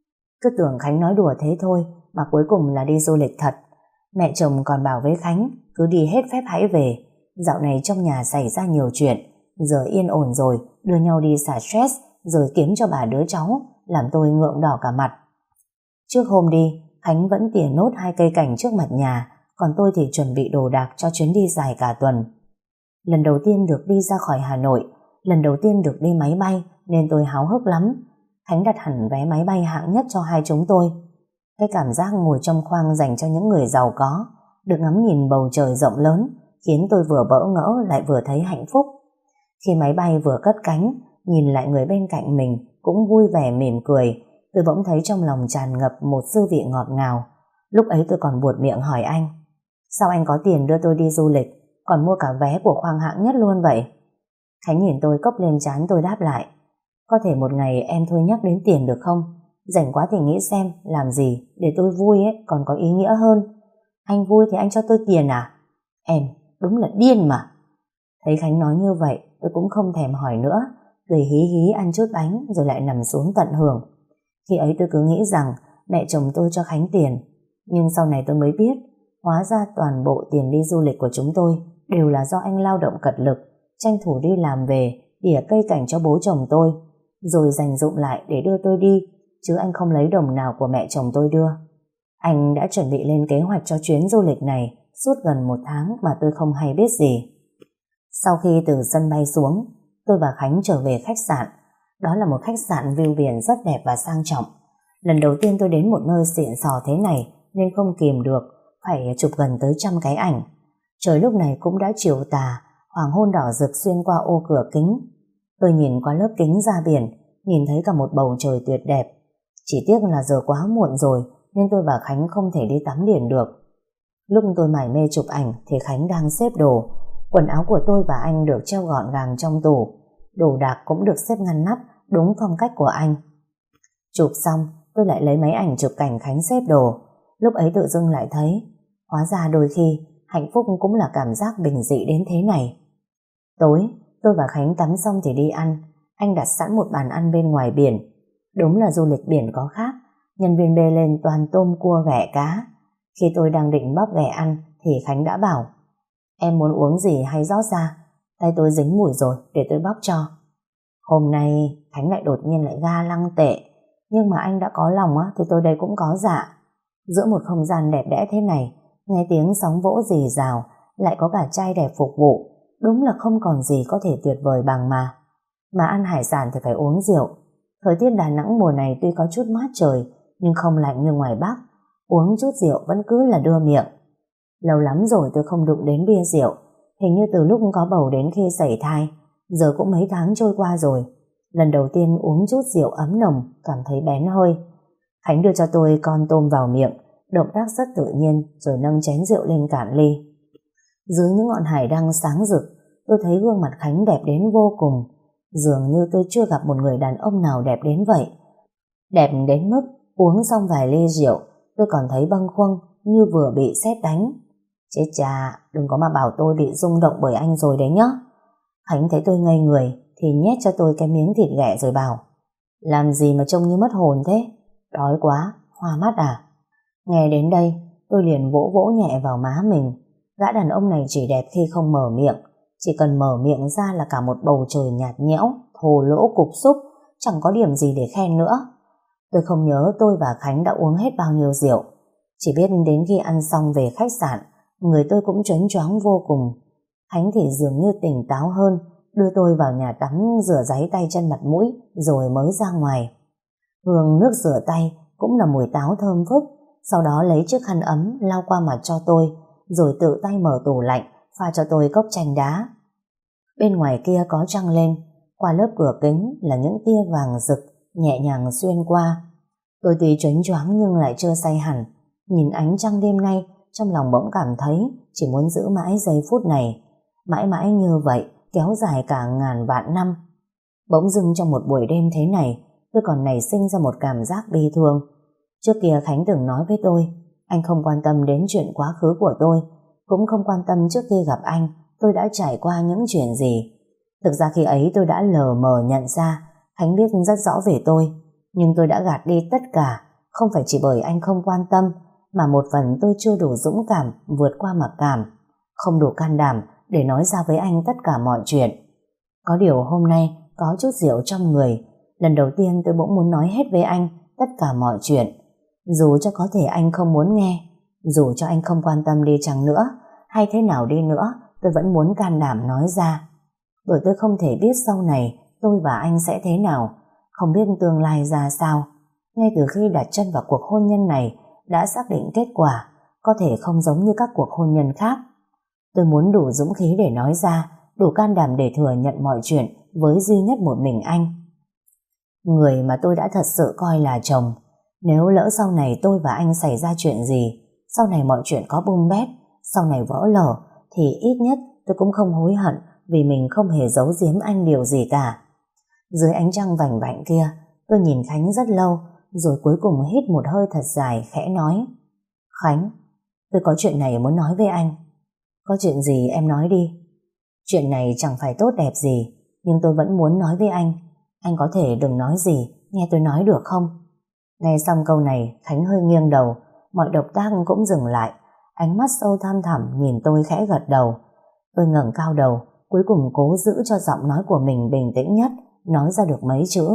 Cứ tưởng Khánh nói đùa thế thôi, mà cuối cùng là đi du lịch thật. Mẹ chồng còn bảo với Khánh, cứ đi hết phép hãy về. Dạo này trong nhà xảy ra nhiều chuyện, giờ yên ổn rồi, đưa nhau đi xả stress, rồi kiếm cho bà đứa cháu, làm tôi ngượng đỏ cả mặt. Trước hôm đi, Khánh vẫn tỉa nốt hai cây cảnh trước mặt nhà, còn tôi thì chuẩn bị đồ đạc cho chuyến đi dài cả tuần. Lần đầu tiên được đi ra khỏi Hà Nội, lần đầu tiên được đi máy bay, nên tôi háo hức lắm. Khánh đặt hẳn vé máy bay hạng nhất cho hai chúng tôi. Cái cảm giác ngồi trong khoang dành cho những người giàu có, được ngắm nhìn bầu trời rộng lớn, khiến tôi vừa bỡ ngỡ lại vừa thấy hạnh phúc. Khi máy bay vừa cất cánh, nhìn lại người bên cạnh mình cũng vui vẻ mỉm cười, tôi bỗng thấy trong lòng tràn ngập một dư vị ngọt ngào. Lúc ấy tôi còn buột miệng hỏi anh, sao anh có tiền đưa tôi đi du lịch, còn mua cả vé của khoang hạng nhất luôn vậy? Khánh nhìn tôi cốc lên trán, tôi đáp lại, có thể một ngày em thôi nhắc đến tiền được không? Rảnh quá thì nghĩ xem làm gì để tôi vui ấy còn có ý nghĩa hơn. Anh vui thì anh cho tôi tiền à? Em đúng là điên mà. Thấy Khánh nói như vậy, tôi cũng không thèm hỏi nữa, cười hí hí ăn chút bánh rồi lại nằm xuống tận hưởng. Khi ấy tôi cứ nghĩ rằng mẹ chồng tôi cho Khánh tiền, nhưng sau này tôi mới biết, hóa ra toàn bộ tiền đi du lịch của chúng tôi đều là do anh lao động cật lực, tranh thủ đi làm về, tỉa cây cảnh cho bố chồng tôi, rồi dành dụm lại để đưa tôi đi, chứ anh không lấy đồng nào của mẹ chồng tôi đưa. Anh đã chuẩn bị lên kế hoạch cho chuyến du lịch này suốt gần một tháng mà tôi không hay biết gì. Sau khi từ sân bay xuống, tôi và Khánh trở về khách sạn. Đó là một khách sạn view biển rất đẹp và sang trọng. Lần đầu tiên tôi đến một nơi xịn sò thế này nên không kìm được, phải chụp gần tới trăm cái ảnh. Trời lúc này cũng đã chiều tà, hoàng hôn đỏ rực xuyên qua ô cửa kính. Tôi nhìn qua lớp kính ra biển, nhìn thấy cả một bầu trời tuyệt đẹp. Chỉ tiếc là giờ quá muộn rồi nên tôi và Khánh không thể đi tắm biển được. Lúc tôi mải mê chụp ảnh thì Khánh đang xếp đồ. Quần áo của tôi và anh được treo gọn gàng trong tủ, đồ đạc cũng được xếp ngăn nắp đúng phong cách của anh. Chụp xong, tôi lại lấy máy ảnh chụp cảnh Khánh xếp đồ. Lúc ấy tự dưng lại thấy, hóa ra đôi khi hạnh phúc cũng là cảm giác bình dị đến thế này. Tối, tôi và Khánh tắm xong thì đi ăn. Anh đặt sẵn một bàn ăn bên ngoài biển. Đúng là du lịch biển có khác, nhân viên bê lên toàn tôm cua ghẹ cá. Khi tôi đang định bóc ghẹ ăn thì Khánh đã bảo, em muốn uống gì hay rót ra? Tay tôi dính mùi rồi, để tôi bóc cho. Hôm nay Khánh lại đột nhiên lại ga lăng tệ, nhưng mà anh đã có lòng á thì tôi đây cũng có dạ. Giữa một không gian đẹp đẽ thế này, nghe tiếng sóng vỗ rì rào, lại có cả trai đẹp phục vụ, đúng là không còn gì có thể tuyệt vời bằng mà. Mà ăn hải sản thì phải uống rượu. Thời tiết Đà Nẵng mùa này tuy có chút mát trời, nhưng không lạnh như ngoài Bắc. Uống chút rượu vẫn cứ là đưa miệng. Lâu lắm rồi tôi không đụng đến bia rượu, hình như từ lúc có bầu đến khi sảy thai, giờ cũng mấy tháng trôi qua rồi. Lần đầu tiên uống chút rượu ấm nồng, cảm thấy bén hơi. Khánh đưa cho tôi con tôm vào miệng, động tác rất tự nhiên, rồi nâng chén rượu lên cạn ly. Dưới những ngọn hải đăng sáng rực, tôi thấy gương mặt Khánh đẹp đến vô cùng. Dường như tôi chưa gặp một người đàn ông nào đẹp đến vậy. Đẹp đến mức uống xong vài ly rượu, tôi còn thấy bâng khuâng như vừa bị sét đánh. Chết cha, đừng có mà bảo tôi bị rung động bởi anh rồi đấy nhá. Khánh thấy tôi ngây người thì nhét cho tôi cái miếng thịt ghẹ rồi bảo, làm gì mà trông như mất hồn thế? Đói quá, hoa mắt à? Nghe đến đây, tôi liền vỗ vỗ nhẹ vào má mình. Gã đàn ông này chỉ đẹp khi không mở miệng. Chỉ cần mở miệng ra là cả một bầu trời nhạt nhẽo, thô lỗ cục xúc, chẳng có điểm gì để khen nữa. Tôi không nhớ tôi và Khánh đã uống hết bao nhiêu rượu. Chỉ biết đến khi ăn xong về khách sạn, người tôi cũng choáng choáng vô cùng. Khánh thì dường như tỉnh táo hơn, đưa tôi vào nhà tắm rửa ráy tay chân mặt mũi rồi mới ra ngoài. Hương nước rửa tay cũng là mùi táo thơm phức, sau đó lấy chiếc khăn ấm lau qua mặt cho tôi, rồi tự tay mở tủ lạnh pha cho tôi cốc chanh đá. Bên ngoài kia có trăng lên, qua lớp cửa kính là những tia vàng rực nhẹ nhàng xuyên qua. Tôi tuy choáng choáng nhưng lại chưa say hẳn. Nhìn ánh trăng đêm nay, trong lòng bỗng cảm thấy chỉ muốn giữ mãi giây phút này, mãi mãi như vậy, kéo dài cả ngàn vạn năm. Bỗng dưng trong một buổi đêm thế này, tôi còn nảy sinh ra một cảm giác bi thương. Trước kia Khánh từng nói với tôi, anh không quan tâm đến chuyện quá khứ của tôi, cũng không quan tâm trước khi gặp anh tôi đã trải qua những chuyện gì. Thực ra khi ấy tôi đã lờ mờ nhận ra Khánh biết rất rõ về tôi, nhưng tôi đã gạt đi tất cả, không phải chỉ bởi anh không quan tâm, mà một phần tôi chưa đủ dũng cảm vượt qua mặc cảm, không đủ can đảm để nói ra với anh tất cả mọi chuyện. Có điều hôm nay có chút rượu trong người, lần đầu tiên tôi bỗng muốn nói hết với anh tất cả mọi chuyện. Dù cho có thể anh không muốn nghe, dù cho anh không quan tâm đi chăng nữa, hay thế nào đi nữa, tôi vẫn muốn can đảm nói ra. Bởi tôi không thể biết sau này tôi và anh sẽ thế nào, không biết tương lai ra sao. Ngay từ khi đặt chân vào cuộc hôn nhân này, đã xác định kết quả có thể không giống như các cuộc hôn nhân khác. Tôi muốn đủ dũng khí để nói ra, đủ can đảm để thừa nhận mọi chuyện với duy nhất một mình anh, người mà tôi đã thật sự coi là chồng. Nếu lỡ sau này tôi và anh xảy ra chuyện gì, sau này mọi chuyện có bung bét, sau này vỡ lở, thì ít nhất tôi cũng không hối hận vì mình không hề giấu giếm anh điều gì cả. Dưới ánh trăng vành vạnh kia, tôi nhìn Khánh rất lâu, rồi cuối cùng hít một hơi thật dài, khẽ nói: Khánh, tôi có chuyện này muốn nói với anh. Có chuyện gì em nói đi. Chuyện này chẳng phải tốt đẹp gì, nhưng tôi vẫn muốn nói với anh. Anh có thể đừng nói gì, nghe tôi nói được không? Nghe xong câu này, Khánh hơi nghiêng đầu, mọi động tác cũng dừng lại, ánh mắt sâu thăm thẳm nhìn tôi khẽ gật đầu. Tôi ngẩng cao đầu, cuối cùng cố giữ cho giọng nói của mình bình tĩnh nhất, nói ra được mấy chữ.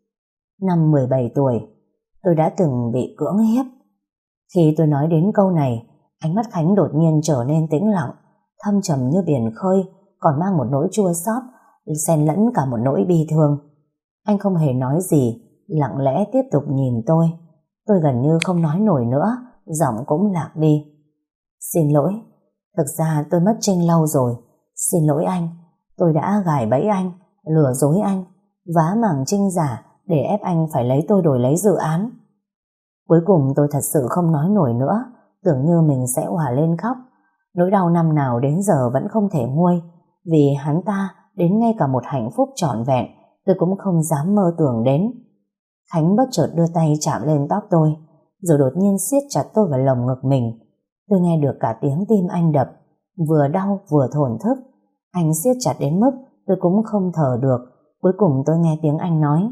Năm mười bảy tuổi, tôi đã từng bị cưỡng hiếp. Khi tôi nói đến câu này, ánh mắt Khánh đột nhiên trở nên tĩnh lặng, thâm trầm như biển khơi, còn mang một nỗi chua xót, xen lẫn cả một nỗi bi thương. Anh không hề nói gì, lặng lẽ tiếp tục nhìn tôi. Tôi gần như không nói nổi nữa, giọng cũng lạc đi. Xin lỗi, thực ra tôi mất Trinh lâu rồi. Xin lỗi anh, tôi đã gài bẫy anh, lừa dối anh, vá màng Trinh giả để ép anh phải lấy tôi đổi lấy dự án. Cuối cùng tôi thật sự không nói nổi nữa, tưởng như mình sẽ òa lên khóc. Nỗi đau năm nào đến giờ vẫn không thể nguôi, vì hắn ta đến ngay cả một hạnh phúc trọn vẹn tôi cũng không dám mơ tưởng đến. Khánh bất chợt đưa tay chạm lên tóc tôi, rồi đột nhiên siết chặt tôi vào lồng ngực mình. Tôi nghe được cả tiếng tim anh đập, vừa đau vừa thổn thức. Anh siết chặt đến mức tôi cũng không thở được. Cuối cùng tôi nghe tiếng anh nói: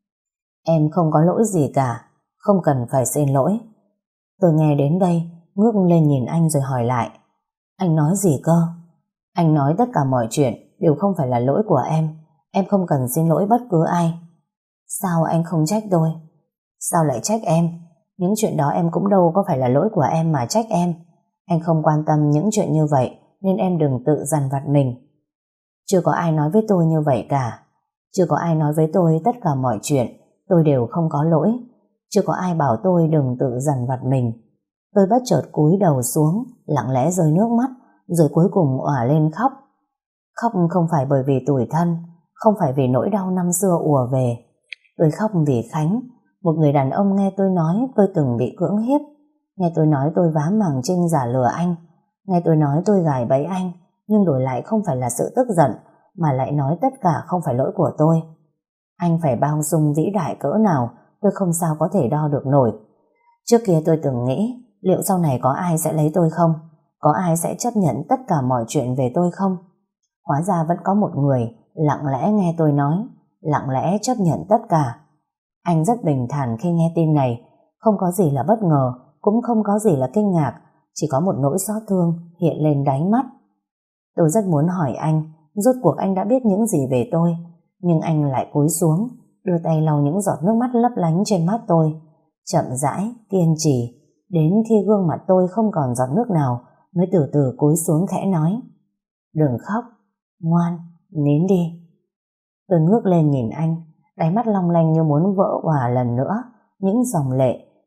Em không có lỗi gì cả, không cần phải xin lỗi. Tôi nghe đến đây, ngước lên nhìn anh rồi hỏi lại: Anh nói gì cơ? Anh nói tất cả mọi chuyện đều không phải là lỗi của em. Em không cần xin lỗi bất cứ ai. Sao anh không trách tôi? Sao lại trách em? Những chuyện đó em cũng đâu có phải là lỗi của em mà trách em. Anh không quan tâm những chuyện như vậy, nên em đừng tự dằn vặt mình. Chưa có ai nói với tôi như vậy cả. Chưa có ai nói với tôi tất cả mọi chuyện tôi đều không có lỗi. Chưa có ai bảo tôi đừng tự dằn vặt mình. Tôi bất chợt cúi đầu xuống, lặng lẽ rơi nước mắt, rồi cuối cùng òa lên khóc. Khóc không phải bởi vì tủi thân, không phải vì nỗi đau năm xưa ùa về. Tôi khóc vì Khánh, một người đàn ông nghe tôi nói tôi từng bị cưỡng hiếp, nghe tôi nói tôi vá màng Trinh giả lừa anh, nghe tôi nói tôi gài bẫy anh, nhưng đổi lại không phải là sự tức giận, mà lại nói tất cả không phải lỗi của tôi. Anh phải bao dung vĩ đại cỡ nào tôi không sao có thể đo được nổi. Trước kia tôi từng nghĩ liệu sau này có ai sẽ lấy tôi không, có ai sẽ chấp nhận tất cả mọi chuyện về tôi không. Hóa ra vẫn có một người lặng lẽ nghe tôi nói, lặng lẽ chấp nhận tất cả. Anh rất bình thản khi nghe tin này, không có gì là bất ngờ, cũng không có gì là kinh ngạc, chỉ có một nỗi xót thương hiện lên đáy mắt. Tôi rất muốn hỏi anh, rốt cuộc anh đã biết những gì về tôi, nhưng anh lại cúi xuống, đưa tay lau những giọt nước mắt lấp lánh trên mắt tôi, chậm rãi, kiên trì, đến khi gương mặt tôi không còn giọt nước nào, mới từ từ cúi xuống khẽ nói: Đừng khóc, ngoan, nín đi. Tôi ngước lên nhìn anh, đáy mắt long lanh như muốn vỡ òa lần nữa, những dòng lệ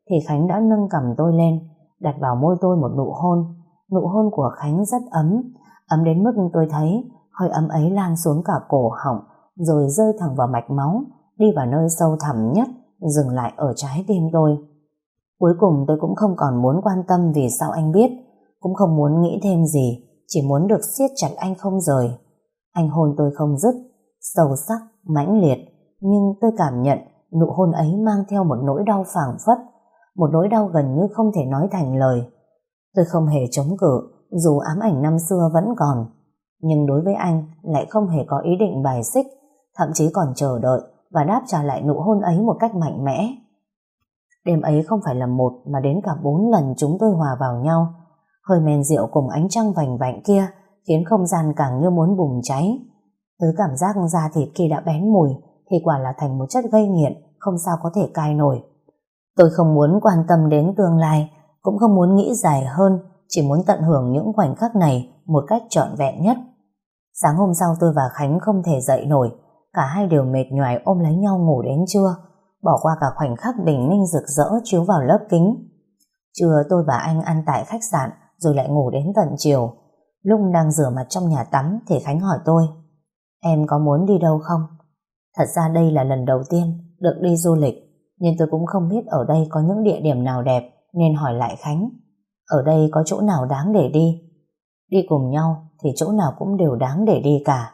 thì Khánh đã nâng cằm tôi lên, đặt vào môi tôi một nụ hôn. Nụ hôn của Khánh rất ấm, ấm đến mức tôi thấy hơi ấm ấy lan xuống cả cổ họng, rồi rơi thẳng vào mạch máu, đi vào nơi sâu thẳm nhất, dừng lại ở trái tim tôi. Cuối cùng tôi cũng không còn muốn quan tâm vì sao anh biết, cũng không muốn nghĩ thêm gì, chỉ muốn được siết chặt anh không rời. Anh hôn tôi không dứt, sâu sắc, mãnh liệt, nhưng tôi cảm nhận nụ hôn ấy mang theo một nỗi đau phảng phất, một nỗi đau gần như không thể nói thành lời. Tôi không hề chống cự, dù ám ảnh năm xưa vẫn còn, nhưng đối với anh lại không hề có ý định bài xích, thậm chí còn chờ đợi và đáp trả lại nụ hôn ấy một cách mạnh mẽ. Đêm ấy không phải là một mà đến cả bốn lần chúng tôi hòa vào nhau. Hơi men rượu cùng ánh trăng vành vạnh kia khiến không gian càng như muốn bùng cháy. Thứ cảm giác da thịt khi đã bén mùi thì quả là thành một chất gây nghiện, không sao có thể cai nổi. Tôi không muốn quan tâm đến tương lai, cũng không muốn nghĩ dài hơn, chỉ muốn tận hưởng những khoảnh khắc này một cách trọn vẹn nhất. Sáng hôm sau tôi và Khánh không thể dậy nổi, cả hai đều mệt nhoài ôm lấy nhau ngủ đến trưa, bỏ qua cả khoảnh khắc bình minh rực rỡ chiếu vào lớp kính. Trưa tôi và anh ăn tại khách sạn rồi lại ngủ đến tận chiều. Lúc đang rửa mặt trong nhà tắm thì Khánh hỏi tôi: "Em có muốn đi đâu không?" Thật ra đây là lần đầu tiên được đi du lịch, nên tôi cũng không biết ở đây có những địa điểm nào đẹp, nên hỏi lại Khánh: "Ở đây có chỗ nào đáng để đi?" Đi cùng nhau thì chỗ nào cũng đều đáng để đi cả.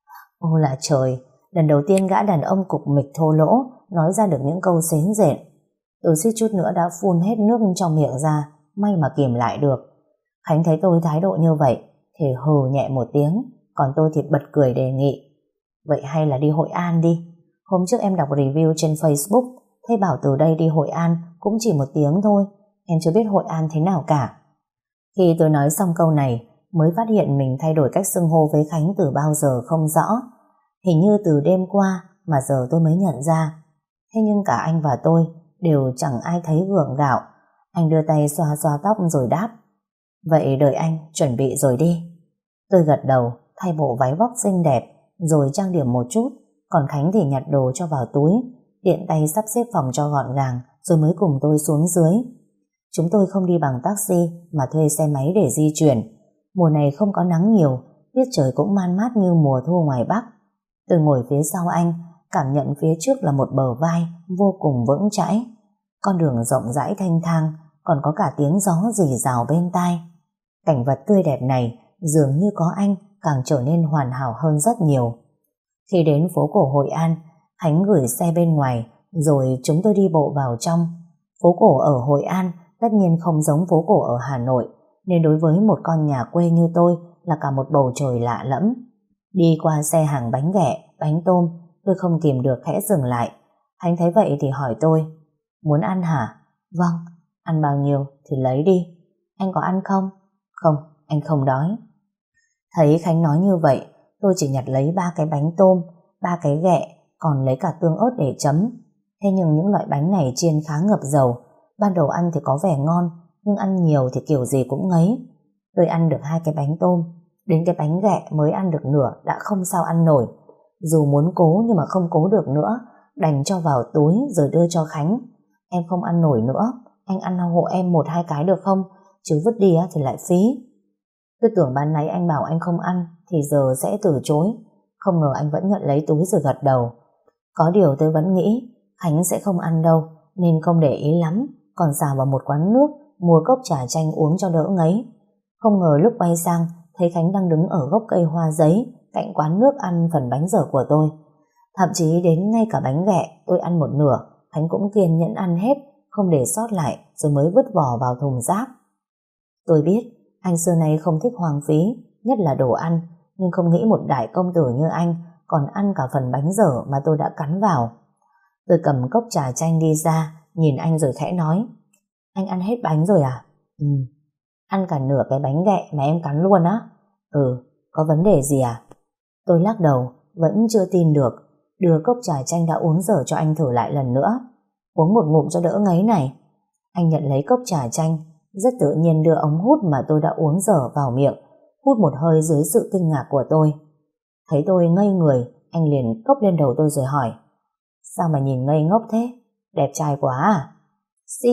Ô là trời, lần đầu tiên gã đàn ông cục mịch thô lỗ nói ra được những câu xến rện. Tôi suýt chút nữa đã phun hết nước trong miệng ra, may mà kìm lại được. Khánh thấy tôi thái độ như vậy thì hừ nhẹ một tiếng, còn tôi thì bật cười đề nghị: "Vậy hay là đi Hội An đi. Hôm trước em đọc review trên Facebook, thấy bảo từ đây đi Hội An cũng chỉ một tiếng thôi, em chưa biết Hội An thế nào cả." Khi tôi nói xong câu này, mới phát hiện mình thay đổi cách xưng hô với Khánh từ bao giờ không rõ. Hình như từ đêm qua mà giờ tôi mới nhận ra. Thế nhưng cả anh và tôi đều chẳng ai thấy gượng gạo. Anh đưa tay xoa xoa tóc rồi đáp: "Vậy đợi anh chuẩn bị rồi đi." Tôi gật đầu, thay bộ váy vóc xinh đẹp, rồi trang điểm một chút, còn Khánh thì nhặt đồ cho vào túi, tiện tay sắp xếp phòng cho gọn gàng, rồi mới cùng tôi xuống dưới. Chúng tôi không đi bằng taxi mà thuê xe máy để di chuyển. Mùa này không có nắng nhiều, tiết trời cũng man mát như mùa thu ngoài Bắc. Tôi ngồi phía sau anh, cảm nhận phía trước là một bờ vai vô cùng vững chãi. Con đường rộng rãi thanh thang, còn có cả tiếng gió rì rào bên tai. Cảnh vật tươi đẹp này dường như có anh càng trở nên hoàn hảo hơn rất nhiều. Khi đến phố cổ Hội An, Khánh gửi xe bên ngoài, rồi chúng tôi đi bộ vào trong. Phố cổ ở Hội An tất nhiên không giống phố cổ ở Hà Nội, nên đối với một con nhà quê như tôi là cả một bầu trời lạ lẫm. Đi qua xe hàng bánh ghẹ, bánh tôm, tôi không kìm được khẽ dừng lại. Khánh thấy vậy thì hỏi tôi: "Muốn ăn hả?" "Vâng." "Ăn bao nhiêu thì lấy đi." "Anh có ăn không?" "Không, anh không đói." Thấy Khánh nói như vậy, tôi chỉ nhặt lấy ba cái bánh tôm, ba cái ghẹ, còn lấy cả tương ớt để chấm. Thế nhưng những loại bánh này chiên khá ngập dầu, ban đầu ăn thì có vẻ ngon, nhưng ăn nhiều thì kiểu gì cũng ngấy. Tôi ăn được hai cái bánh tôm, đến cái bánh ghẹ mới ăn được nửa đã không sao ăn nổi. Dù muốn cố nhưng mà không cố được nữa, đành cho vào túi rồi đưa cho Khánh. "Em không ăn nổi nữa, anh ăn hộ em một hai cái được không? Chứ vứt đi thì lại phí." Tôi tưởng ban nãy anh bảo anh không ăn thì giờ sẽ từ chối, không ngờ anh vẫn nhận lấy túi rồi gật đầu. Có điều tôi vẫn nghĩ Khánh sẽ không ăn đâu, nên không để ý lắm, còn xào vào một quán nước mua cốc trà chanh uống cho đỡ ngấy. Không ngờ lúc quay sang thấy Khánh đang đứng ở gốc cây hoa giấy cạnh quán nước ăn phần bánh dở của tôi. Thậm chí đến ngay cả bánh ghẹ tôi ăn một nửa, Khánh cũng kiên nhẫn ăn hết, không để sót lại, rồi mới vứt vỏ vào thùng rác. Tôi biết anh xưa nay không thích hoang phí, nhất là đồ ăn, nhưng không nghĩ một đại công tử như anh còn ăn cả phần bánh dở mà tôi đã cắn vào. Tôi cầm cốc trà chanh đi ra, nhìn anh rồi khẽ nói: "Anh ăn hết bánh rồi à?" "Ừ." "Ăn cả nửa cái bánh ghẹ mà em cắn luôn á?" "Ừ." "Có vấn đề gì à?" Tôi lắc đầu, vẫn chưa tin được, đưa cốc trà chanh đã uống dở cho anh thử lại lần nữa. "Uống một ngụm cho đỡ ngấy này." Anh nhận lấy cốc trà chanh, rất tự nhiên đưa ống hút mà tôi đã uống dở vào miệng, hút một hơi dưới sự kinh ngạc của tôi. Thấy tôi ngây người, anh liền cốc lên đầu tôi rồi hỏi: "Sao mà nhìn ngây ngốc thế? Đẹp trai quá à?" "Xí,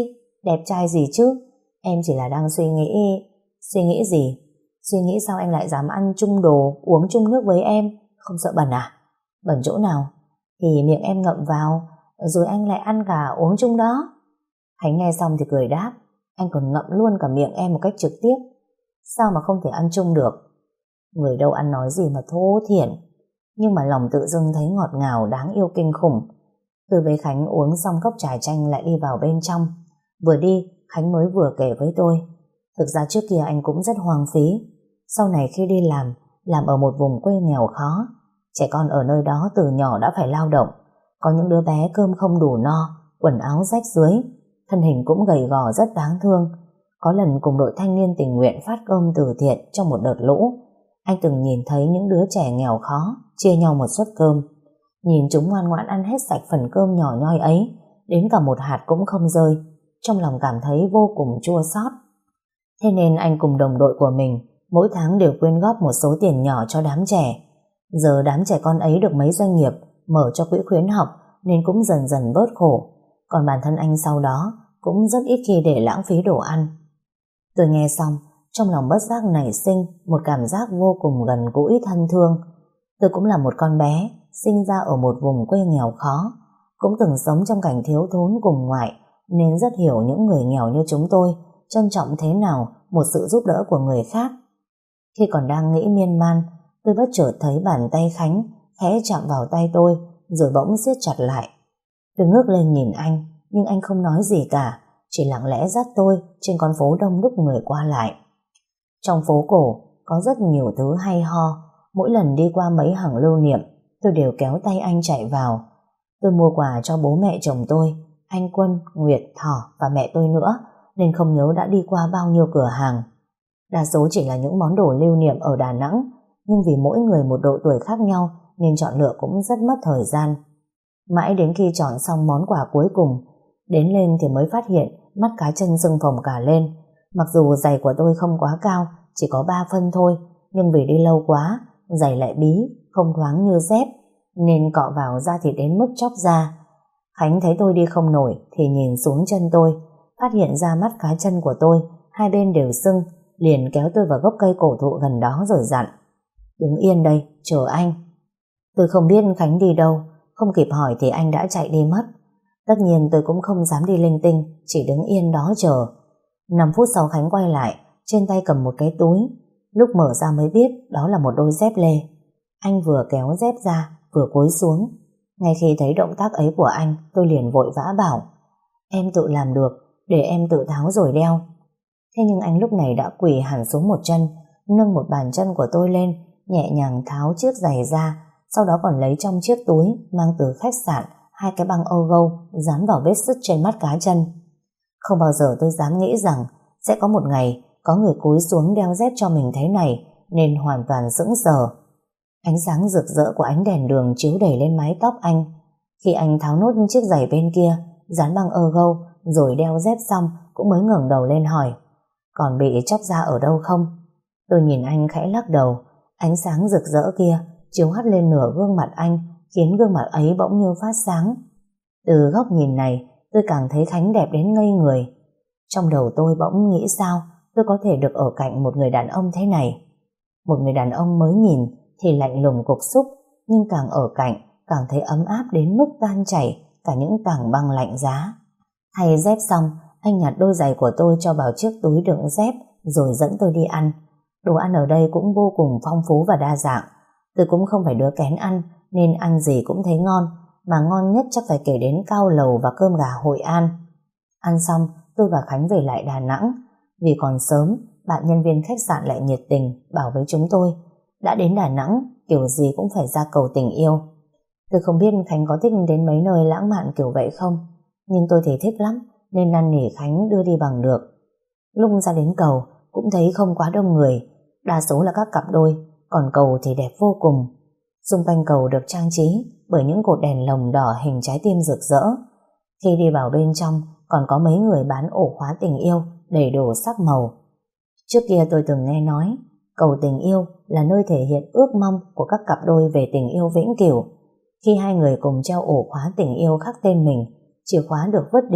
Đẹp trai gì chứ? Em chỉ là đang suy nghĩ. Suy nghĩ gì? Suy nghĩ sao anh lại dám ăn chung đồ, uống chung nước với em? Không sợ bẩn à? Bẩn chỗ nào? Thì miệng em ngậm vào, rồi anh lại ăn cả uống chung đó. Khánh nghe xong thì cười đáp, anh còn ngậm luôn cả miệng em một cách trực tiếp. Sao mà không thể ăn chung được? Người đâu ăn nói gì mà thô thiển, nhưng mà lòng tự dưng thấy ngọt ngào đáng yêu kinh khủng. Tôi với Khánh uống xong cốc trà chanh lại đi vào bên trong. Vừa đi, Khánh mới vừa kể với tôi, thực ra trước kia anh cũng rất hoang phí. Sau này khi đi làm, làm ở một vùng quê nghèo khó, trẻ con ở nơi đó từ nhỏ đã phải lao động. Có những đứa bé cơm không đủ no, quần áo rách rưới, thân hình cũng gầy gò rất đáng thương. Có lần cùng đội thanh niên tình nguyện phát cơm từ thiện trong một đợt lũ, anh từng nhìn thấy những đứa trẻ nghèo khó chia nhau một suất cơm. Nhìn chúng ngoan ngoãn ăn hết sạch phần cơm nhỏ nhoi ấy, đến cả một hạt cũng không rơi. Trong lòng cảm thấy vô cùng chua xót. Thế nên anh cùng đồng đội của mình mỗi tháng đều quyên góp một số tiền nhỏ cho đám trẻ. Giờ đám trẻ con ấy được mấy doanh nghiệp mở cho quỹ khuyến học nên cũng dần dần bớt khổ. Còn bản thân anh sau đó cũng rất ít khi để lãng phí đồ ăn. Tôi nghe xong, trong lòng bất giác nảy sinh một cảm giác vô cùng gần gũi thân thương. Tôi cũng là một con bé sinh ra ở một vùng quê nghèo khó, cũng từng sống trong cảnh thiếu thốn cùng ngoại, nên rất hiểu những người nghèo như chúng tôi trân trọng thế nào một sự giúp đỡ của người khác. Khi còn đang nghĩ miên man, tôi bất chợt thấy bàn tay Khánh khẽ chạm vào tay tôi, rồi bỗng siết chặt lại. Tôi ngước lên nhìn anh, nhưng anh không nói gì cả, chỉ lặng lẽ dắt tôi trên con phố đông đúc người qua lại. Trong phố cổ có rất nhiều thứ hay ho. Mỗi lần đi qua mấy hàng lưu niệm, tôi đều kéo tay anh chạy vào. Tôi mua quà cho bố mẹ chồng tôi, anh Quân, Nguyệt, Thỏ và mẹ tôi nữa, nên không nhớ đã đi qua bao nhiêu cửa hàng. Đa số chỉ là những món đồ lưu niệm ở Đà Nẵng, nhưng vì mỗi người một độ tuổi khác nhau nên chọn lựa cũng rất mất thời gian. Mãi đến khi chọn xong món quà cuối cùng, đến lên thì mới phát hiện mắt cá chân sưng phồng cả lên. Mặc dù giày của tôi không quá cao, chỉ có ba phân thôi, nhưng vì đi lâu quá, giày lại bí, không thoáng như dép, nên cọ vào da thịt đến mức chóc da. Khánh thấy tôi đi không nổi thì nhìn xuống chân tôi, phát hiện ra mắt cá chân của tôi hai bên đều sưng, liền kéo tôi vào gốc cây cổ thụ gần đó rồi dặn, đứng yên đây, chờ anh. Tôi không biết Khánh đi đâu, không kịp hỏi thì anh đã chạy đi mất. Tất nhiên tôi cũng không dám đi linh tinh, chỉ đứng yên đó chờ. Năm phút sau Khánh quay lại, trên tay cầm một cái túi. Lúc mở ra mới biết đó là một đôi dép lê. Anh vừa kéo dép ra, vừa cúi xuống. Ngay khi thấy động tác ấy của anh, tôi liền vội vã bảo, em tự làm được, để em tự tháo rồi đeo. Thế nhưng anh lúc này đã quỳ hẳn xuống một chân, nâng một bàn chân của tôi lên, nhẹ nhàng tháo chiếc giày ra, sau đó còn lấy trong chiếc túi mang từ khách sạn hai cái băng ô gâu dán vào vết sứt trên mắt cá chân. Không bao giờ tôi dám nghĩ rằng sẽ có một ngày có người cúi xuống đeo dép cho mình thế này, nên hoàn toàn sững sờ. Ánh sáng rực rỡ của ánh đèn đường chiếu đầy lên mái tóc anh. Khi anh tháo nốt chiếc giày bên kia, dán băng ơ gâu rồi đeo dép xong, cũng mới ngẩng đầu lên hỏi, còn bị chóc da ở đâu không? Tôi nhìn anh khẽ lắc đầu. Ánh sáng rực rỡ kia chiếu hắt lên nửa gương mặt anh, khiến gương mặt ấy bỗng như phát sáng. Từ góc nhìn này, tôi càng thấy Khánh đẹp đến ngây người. Trong đầu tôi bỗng nghĩ sao tôi có thể được ở cạnh một người đàn ông thế này. Một người đàn ông mới nhìn thì lạnh lùng cục xúc, nhưng càng ở cạnh càng thấy ấm áp đến mức tan chảy cả những tảng băng lạnh giá. Thay dép xong, anh nhặt đôi giày của tôi cho vào chiếc túi đựng dép rồi dẫn tôi đi ăn. Đồ ăn ở đây cũng vô cùng phong phú và đa dạng. Tôi cũng không phải đứa kén ăn nên ăn gì cũng thấy ngon, mà ngon nhất chắc phải kể đến cao lầu và cơm gà Hội An. Ăn xong, tôi và Khánh về lại Đà Nẵng. Vì còn sớm, bạn nhân viên khách sạn lại nhiệt tình bảo với chúng tôi, đã đến Đà Nẵng kiểu gì cũng phải ra cầu tình yêu. Tôi không biết Khánh có thích đến mấy nơi lãng mạn kiểu vậy không, nhưng tôi thì thích lắm, nên năn nỉ Khánh đưa đi bằng được. Lúc ra đến cầu cũng thấy không quá đông người, đa số là các cặp đôi, còn cầu thì đẹp vô cùng. Xung quanh cầu được trang trí bởi những cột đèn lồng đỏ hình trái tim rực rỡ. Khi đi vào bên trong còn có mấy người bán ổ khóa tình yêu đầy đủ sắc màu. Trước kia tôi từng nghe nói cầu tình yêu là nơi thể hiện ước mong của các cặp đôi về tình yêu vĩnh cửu. Khi hai người cùng treo ổ khóa tình yêu khắc tên mình, chìa khóa được vứt đi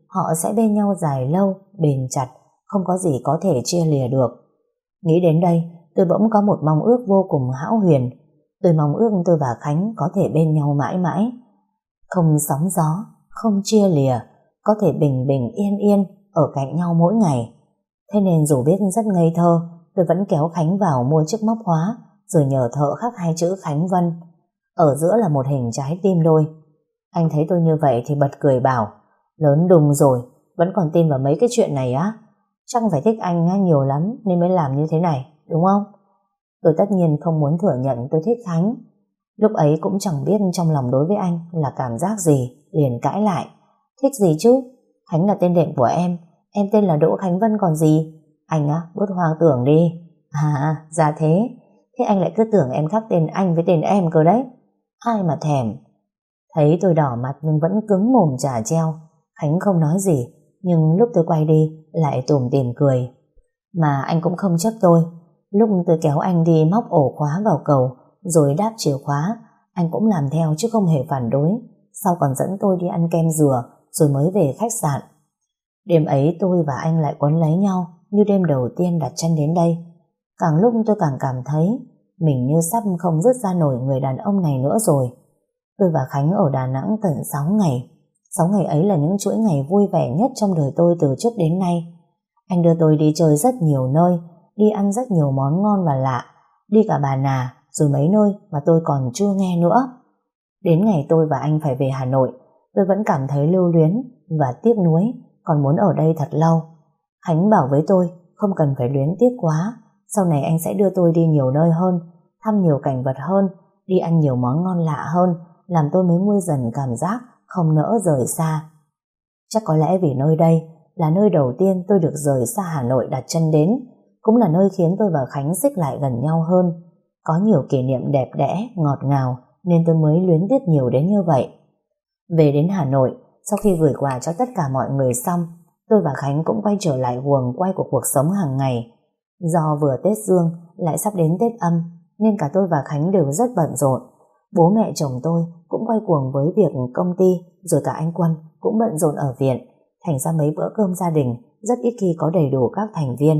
họ sẽ bên nhau dài lâu, bền chặt, không có gì có thể chia lìa được. Nghĩ đến đây, tôi bỗng có một mong ước vô cùng hão huyền. Tôi mong ước tôi và Khánh có thể bên nhau mãi mãi, không sóng gió, không chia lìa, có thể bình bình yên yên ở cạnh nhau mỗi ngày. Thế nên dù biết rất ngây thơ, tôi vẫn kéo Khánh vào mua chiếc móc khóa, rồi nhờ thợ khắc hai chữ Khánh Vân. Ở giữa là một hình trái tim đôi. Anh thấy tôi như vậy thì bật cười bảo, lớn đùng rồi, vẫn còn tin vào mấy cái chuyện này á? Chắc phải thích anh nhiều lắm nên mới làm như thế này, đúng không? Tôi tất nhiên không muốn thừa nhận tôi thích Khánh. Lúc ấy cũng chẳng biết trong lòng đối với anh là cảm giác gì, liền cãi lại. Thích gì chứ? Khánh là tên đệm của em, em tên là Đỗ Khánh Vân còn gì? Anh á, bớt hoang tưởng đi. À, ra thế. Thế anh lại cứ tưởng em khác tên anh với tên em cơ đấy. Ai mà thèm. Thấy tôi đỏ mặt nhưng vẫn cứng mồm chả treo. Khánh không nói gì, nhưng lúc tôi quay đi lại tủm tỉm cười. Mà anh cũng không chấp tôi. Lúc tôi kéo anh đi móc ổ khóa vào cầu rồi đáp chìa khóa, anh cũng làm theo chứ không hề phản đối. Sau còn dẫn tôi đi ăn kem dừa rồi mới về khách sạn. Đêm ấy tôi và anh lại quấn lấy nhau như đêm đầu tiên đặt chân đến đây. Càng lúc tôi càng cảm thấy mình như sắp không dứt ra nổi người đàn ông này nữa rồi. Tôi và Khánh ở Đà Nẵng tận sáu ngày. sáu ngày ấy là những chuỗi ngày vui vẻ nhất trong đời tôi từ trước đến nay. Anh đưa tôi đi chơi rất nhiều nơi, đi ăn rất nhiều món ngon và lạ, đi cả Bà Nà rồi mấy nơi mà tôi còn chưa nghe nữa. Đến ngày tôi và anh phải về Hà Nội, tôi vẫn cảm thấy lưu luyến và tiếc nuối, còn muốn ở đây thật lâu. Khánh bảo với tôi không cần phải luyến tiếc quá, sau này anh sẽ đưa tôi đi nhiều nơi hơn, thăm nhiều cảnh vật hơn, đi ăn nhiều món ngon lạ hơn, làm tôi mới nguôi dần cảm giác không nỡ rời xa. Chắc có lẽ vì nơi đây là nơi đầu tiên tôi được rời xa Hà Nội đặt chân đến, cũng là nơi khiến tôi và Khánh xích lại gần nhau hơn. Có nhiều kỷ niệm đẹp đẽ, ngọt ngào nên tôi mới luyến tiếc nhiều đến như vậy. Về đến Hà Nội, sau khi gửi quà cho tất cả mọi người xong, tôi và Khánh cũng quay trở lại guồng quay của cuộc sống hàng ngày. Do vừa Tết Dương lại sắp đến Tết Âm nên cả tôi và Khánh đều rất bận rộn. Bố mẹ chồng tôi cũng quay cuồng với việc công ty, rồi cả anh Quân cũng bận rộn ở viện. Thành ra mấy bữa cơm gia đình rất ít khi có đầy đủ các thành viên.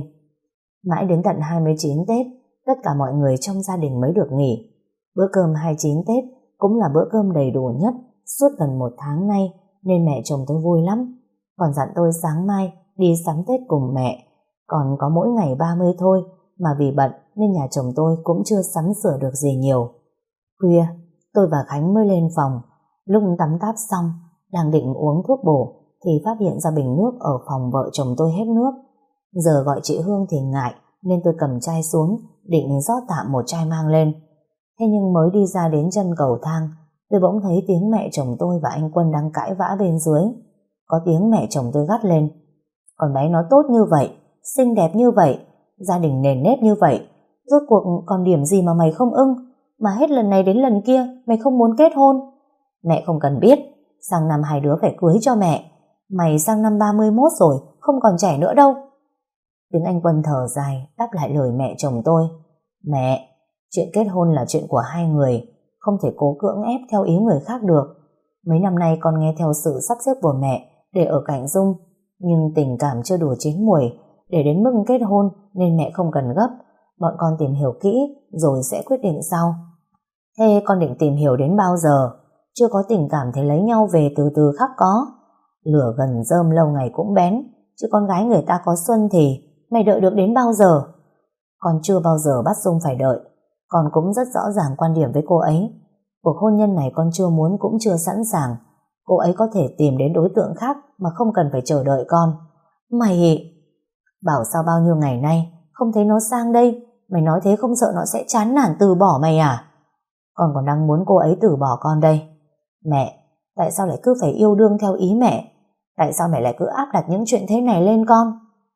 Mãi đến tận hai mươi chín Tết, tất cả mọi người trong gia đình mới được nghỉ. Bữa cơm hai mươi chín Tết cũng là bữa cơm đầy đủ nhất suốt gần một tháng nay, nên mẹ chồng tôi vui lắm. Còn dặn tôi sáng mai đi sắm Tết cùng mẹ. Còn có mỗi ngày ba mươi thôi, mà vì bận nên nhà chồng tôi cũng chưa sắm sửa được gì nhiều. Khuya, tôi và Khánh mới lên phòng. Lúc tắm táp xong, đang định uống thuốc bổ thì phát hiện ra bình nước ở phòng vợ chồng tôi hết nước. Giờ gọi chị Hương thì ngại nên tôi cầm chai xuống định rót tạm một chai mang lên. Thế nhưng mới đi ra đến chân cầu thang, tôi bỗng thấy tiếng mẹ chồng tôi và anh Quân đang cãi vã bên dưới. Có tiếng mẹ chồng tôi gắt lên: "Con bé nó tốt như vậy, xinh đẹp như vậy, gia đình nền nếp như vậy, rốt cuộc còn điểm gì mà mày không ưng, mà hết lần này đến lần kia mày không muốn kết hôn? Mẹ không cần biết, sang năm hai đứa phải cưới cho mẹ. Mày sang năm ba mươi mốt rồi, không còn trẻ nữa đâu." Tiếng anh Quân thở dài đáp lại lời mẹ chồng tôi: "Mẹ, chuyện kết hôn là chuyện của hai người, không thể cố cưỡng ép theo ý người khác được. Mấy năm nay con nghe theo sự sắp xếp của mẹ để ở cạnh Dung, nhưng tình cảm chưa đủ chín muồi để đến mức kết hôn nên mẹ không cần gấp. Bọn con tìm hiểu kỹ rồi sẽ quyết định sau." "Thế con định tìm hiểu đến bao giờ? Chưa có tình cảm thì lấy nhau về từ từ khắc có. Lửa gần rơm lâu ngày cũng bén, chứ con gái người ta có xuân thì mày đợi được đến bao giờ?" Con chưa bao giờ bắt Dung phải đợi. Con cũng rất rõ ràng quan điểm với cô ấy. Cuộc hôn nhân này con chưa muốn cũng chưa sẵn sàng. Cô ấy có thể tìm đến đối tượng khác mà không cần phải chờ đợi con. Mày... Bảo sao bao nhiêu ngày nay không thấy nó sang đây, mày nói thế không sợ nó sẽ chán nản từ bỏ mày à? Con còn đang muốn cô ấy từ bỏ con đây. Mẹ, tại sao lại cứ phải yêu đương theo ý mẹ? Tại sao mẹ lại cứ áp đặt những chuyện thế này lên con?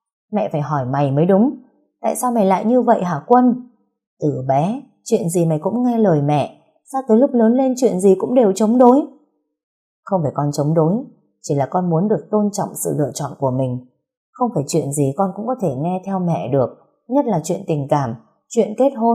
Mẹ phải hỏi mày mới đúng. Tại sao mày lại như vậy hả Quân? Từ bé, chuyện gì mày cũng nghe lời mẹ, sao tới lúc lớn lên chuyện gì cũng đều chống đối? Không phải con chống đối, chỉ là con muốn được tôn trọng sự lựa chọn của mình. Không phải chuyện gì con cũng có thể nghe theo mẹ được, nhất là chuyện tình cảm, chuyện kết hôn.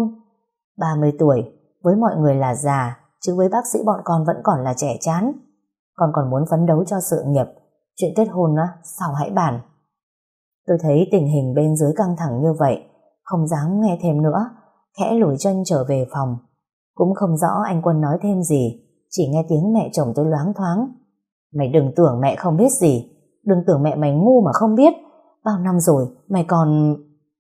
ba mươi tuổi, với mọi người là già, chứ với bác sĩ bọn con vẫn còn là trẻ chán. Con còn muốn phấn đấu cho sự nghiệp, Chuyện kết hôn á, sau hãy bàn. Tôi thấy tình hình bên dưới căng thẳng như vậy, không dám nghe thêm nữa, khẽ lùi chân trở về phòng. Cũng không rõ anh Quân nói thêm gì, chỉ nghe tiếng mẹ chồng tôi loáng thoáng. Mày đừng tưởng mẹ không biết gì, đừng tưởng mẹ mày ngu mà không biết. Bao năm rồi, mày còn...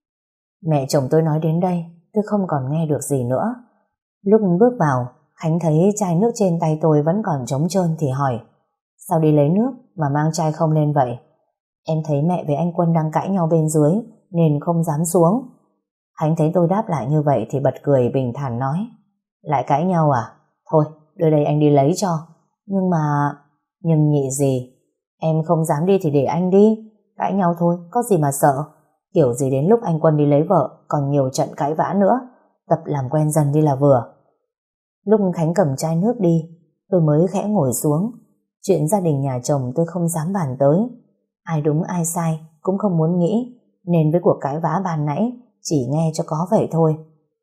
Mẹ chồng tôi nói đến đây, tôi không còn nghe được gì nữa. Lúc bước vào, Khánh thấy chai nước trên tay tôi vẫn còn trống trơn thì hỏi: sao đi lấy nước mà mang chai không lên vậy? Em thấy mẹ với anh Quân đang cãi nhau bên dưới nên không dám xuống. Khánh thấy tôi đáp lại như vậy thì bật cười bình thản nói: lại cãi nhau à? Thôi, đưa đây anh đi lấy cho. Nhưng mà... Nhưng nhị gì? Em không dám đi thì để anh đi. Cãi nhau thôi, có gì mà sợ. Kiểu gì đến lúc anh Quân đi lấy vợ còn nhiều trận cãi vã nữa. Tập làm quen dần đi là vừa. Lúc Khánh cầm chai nước đi, tôi mới khẽ ngồi xuống. Chuyện gia đình nhà chồng tôi không dám bàn tới. Ai đúng ai sai cũng không muốn nghĩ, nên với cuộc cãi vã ban nãy chỉ nghe cho có vậy thôi.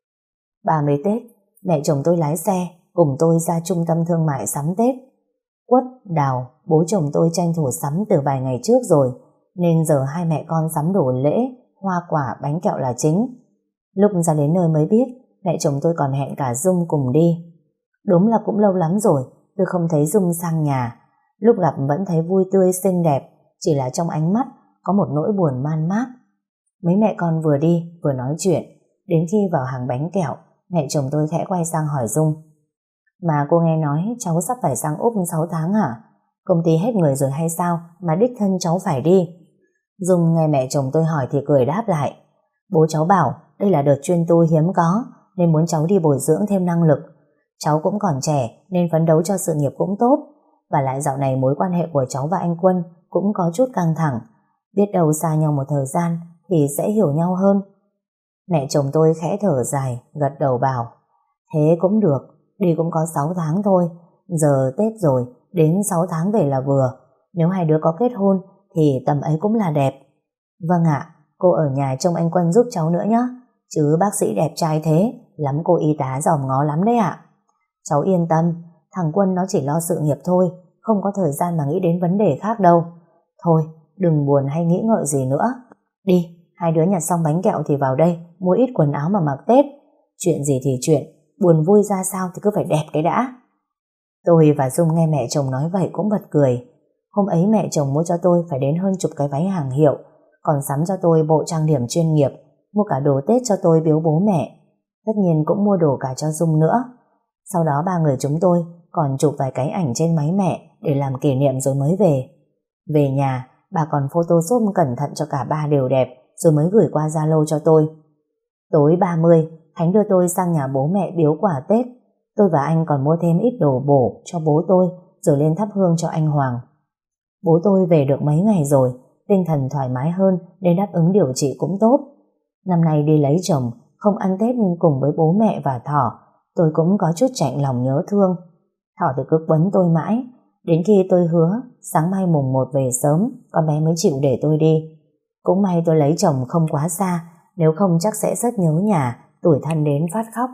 Ba mươi Tết, mẹ chồng tôi lái xe cùng tôi ra trung tâm thương mại sắm Tết. Quất, Đào, bố chồng tôi tranh thủ sắm từ vài ngày trước rồi, nên giờ hai mẹ con sắm đồ lễ, hoa quả, bánh kẹo là chính. Lúc ra đến nơi mới biết mẹ chồng tôi còn hẹn cả Dung cùng đi. Đúng là cũng lâu lắm rồi tôi không thấy Dung sang nhà. Lúc gặp vẫn thấy vui tươi xinh đẹp, chỉ là trong ánh mắt có một nỗi buồn man mác. Mấy mẹ con vừa đi vừa nói chuyện, đến khi vào hàng bánh kẹo, mẹ chồng tôi khẽ quay sang hỏi Dung: mà cô nghe nói cháu sắp phải sang Úc sáu tháng hả? Công ty hết người rồi hay sao mà đích thân cháu phải đi? Dung nghe mẹ chồng tôi hỏi thì cười đáp lại: bố cháu bảo đây là đợt chuyên tu hiếm có, nên muốn cháu đi bồi dưỡng thêm năng lực. Cháu cũng còn trẻ nên phấn đấu cho sự nghiệp cũng tốt. Và lại dạo này mối quan hệ của cháu và anh Quân cũng có chút căng thẳng. Biết đâu xa nhau một thời gian thì sẽ hiểu nhau hơn. Mẹ chồng tôi khẽ thở dài, gật đầu bảo: thế cũng được, đi cũng có sáu tháng thôi. Giờ Tết rồi, đến sáu tháng về là vừa. Nếu hai đứa có kết hôn thì tầm ấy cũng là đẹp. Vâng ạ, cô ở nhà trông anh Quân giúp cháu nữa nhé. Chứ bác sĩ đẹp trai thế, lắm cô y tá dòm ngó lắm đấy ạ. Cháu yên tâm, thằng Quân nó chỉ lo sự nghiệp thôi, không có thời gian mà nghĩ đến vấn đề khác đâu. Thôi, đừng buồn hay nghĩ ngợi gì nữa. Đi, hai đứa nhặt xong bánh kẹo thì vào đây mua ít quần áo mà mặc Tết. Chuyện gì thì chuyện, buồn vui ra sao thì cứ phải đẹp cái đã. Tôi và Dung nghe mẹ chồng nói vậy cũng bật cười. Hôm ấy mẹ chồng mua cho tôi phải đến hơn chục cái váy hàng hiệu, còn sắm cho tôi bộ trang điểm chuyên nghiệp, mua cả đồ Tết cho tôi biếu bố mẹ. Tất nhiên cũng mua đồ cả cho Dung nữa. Sau đó ba người chúng tôi còn chụp vài cái ảnh trên máy mẹ để làm kỷ niệm rồi mới về. Về nhà, bà còn photoshop cẩn thận cho cả ba đều đẹp, rồi mới gửi qua Zalo cho tôi. Tối ba mươi, Khánh đưa tôi sang nhà bố mẹ biếu quà Tết. Tôi và anh còn mua thêm ít đồ bổ cho bố tôi, rồi lên thắp hương cho anh Hoàng. Bố tôi về được mấy ngày rồi, tinh thần thoải mái hơn nên đáp ứng điều trị cũng tốt. Năm nay đi lấy chồng, không ăn Tết cùng với bố mẹ và Thỏ, tôi cũng có chút chạnh lòng nhớ thương. Thỏ thì cứ quấn tôi mãi, đến khi tôi hứa sáng mai mùng một về sớm, con bé mới chịu để tôi đi. Cũng may tôi lấy chồng không quá xa, nếu không chắc sẽ rất nhớ nhà, tủi thân đến phát khóc.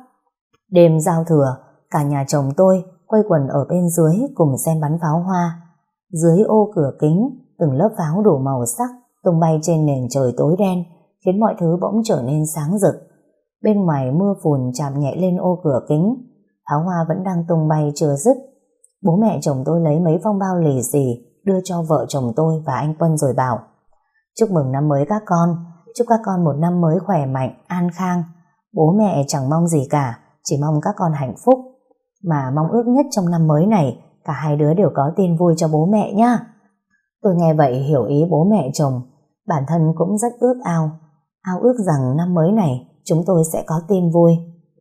Đêm giao thừa, cả nhà chồng tôi quây quần ở bên dưới cùng xem bắn pháo hoa. Dưới ô cửa kính, từng lớp pháo đủ màu sắc tung bay trên nền trời tối đen, khiến mọi thứ bỗng trở nên sáng rực. Bên ngoài mưa phùn chạm nhẹ lên ô cửa kính, pháo hoa vẫn đang tung bay chưa dứt. Bố mẹ chồng tôi lấy mấy phong bao lì xì đưa cho vợ chồng tôi và anh Quân rồi bảo: chúc mừng năm mới các con, chúc các con một năm mới khỏe mạnh, an khang. Bố mẹ chẳng mong gì cả, chỉ mong các con hạnh phúc. Mà mong ước nhất trong năm mới này, cả hai đứa đều có tin vui cho bố mẹ nhá. Tôi nghe vậy hiểu ý bố mẹ chồng, bản thân cũng rất ước ao, ao ước rằng năm mới này chúng tôi sẽ có tin vui.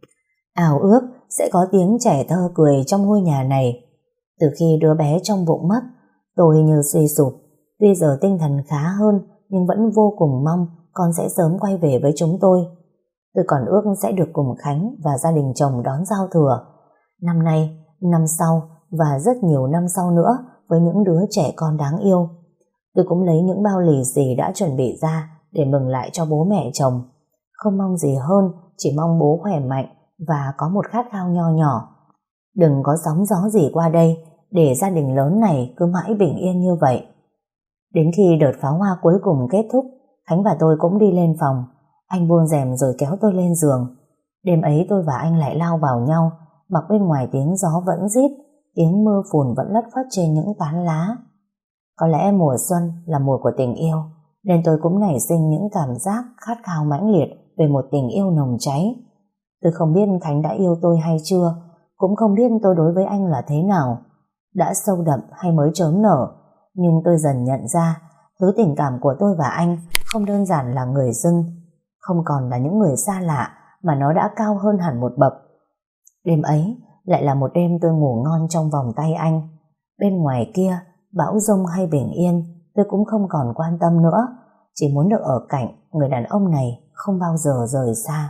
Ao ước sẽ có tiếng trẻ thơ cười trong ngôi nhà này. Từ khi đứa bé trong bụng mất, tôi như suy sụp. Tuy giờ tinh thần khá hơn, nhưng vẫn vô cùng mong con sẽ sớm quay về với chúng tôi. Tôi còn ước sẽ được cùng Khánh và gia đình chồng đón giao thừa. Năm nay, năm sau và rất nhiều năm sau nữa với những đứa trẻ con đáng yêu. Tôi cũng lấy những bao lì xì đã chuẩn bị ra để mừng lại cho bố mẹ chồng. Không mong gì hơn, chỉ mong bố khỏe mạnh và có một khát khao nho nhỏ. Đừng có sóng gió gì qua đây, để gia đình lớn này cứ mãi bình yên như vậy. Đến khi đợt pháo hoa cuối cùng kết thúc, Khánh và tôi cũng đi lên phòng. Anh buông rèm rồi kéo tôi lên giường. Đêm ấy tôi và anh lại lao vào nhau, mặc bên ngoài tiếng gió vẫn rít, tiếng mưa phùn vẫn lất phất trên những tán lá. Có lẽ mùa xuân là mùa của tình yêu, nên tôi cũng nảy sinh những cảm giác khát khao mãnh liệt về một tình yêu nồng cháy. Tôi không biết Khánh đã yêu tôi hay chưa, cũng không biết tôi đối với anh là thế nào, đã sâu đậm hay mới chớm nở, nhưng tôi dần nhận ra thứ tình cảm của tôi và anh không đơn giản là người dưng, không còn là những người xa lạ, mà nó đã cao hơn hẳn một bậc. Đêm ấy lại là một đêm tôi ngủ ngon trong vòng tay anh. Bên ngoài kia, bão giông hay bình yên, tôi cũng không còn quan tâm nữa, chỉ muốn được ở cạnh người đàn ông này không bao giờ rời xa.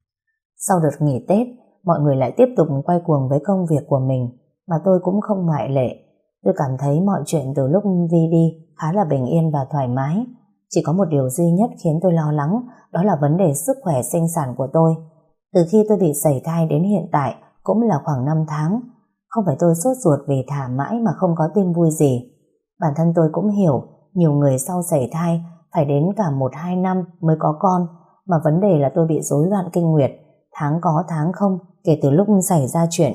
Sau đợt nghỉ Tết, mọi người lại tiếp tục quay cuồng với công việc của mình, mà tôi cũng không ngoại lệ. Tôi cảm thấy mọi chuyện từ lúc Vi đi khá là bình yên và thoải mái. Chỉ có một điều duy nhất khiến tôi lo lắng, đó là vấn đề sức khỏe sinh sản của tôi. Từ khi tôi bị sẩy thai đến hiện tại cũng là khoảng năm tháng. Không phải tôi sốt ruột vì thả mãi mà không có tin vui gì. Bản thân tôi cũng hiểu, nhiều người sau sẩy thai phải đến cả một hai năm mới có con, mà vấn đề là tôi bị rối loạn kinh nguyệt, tháng có tháng không kể từ lúc xảy ra chuyện.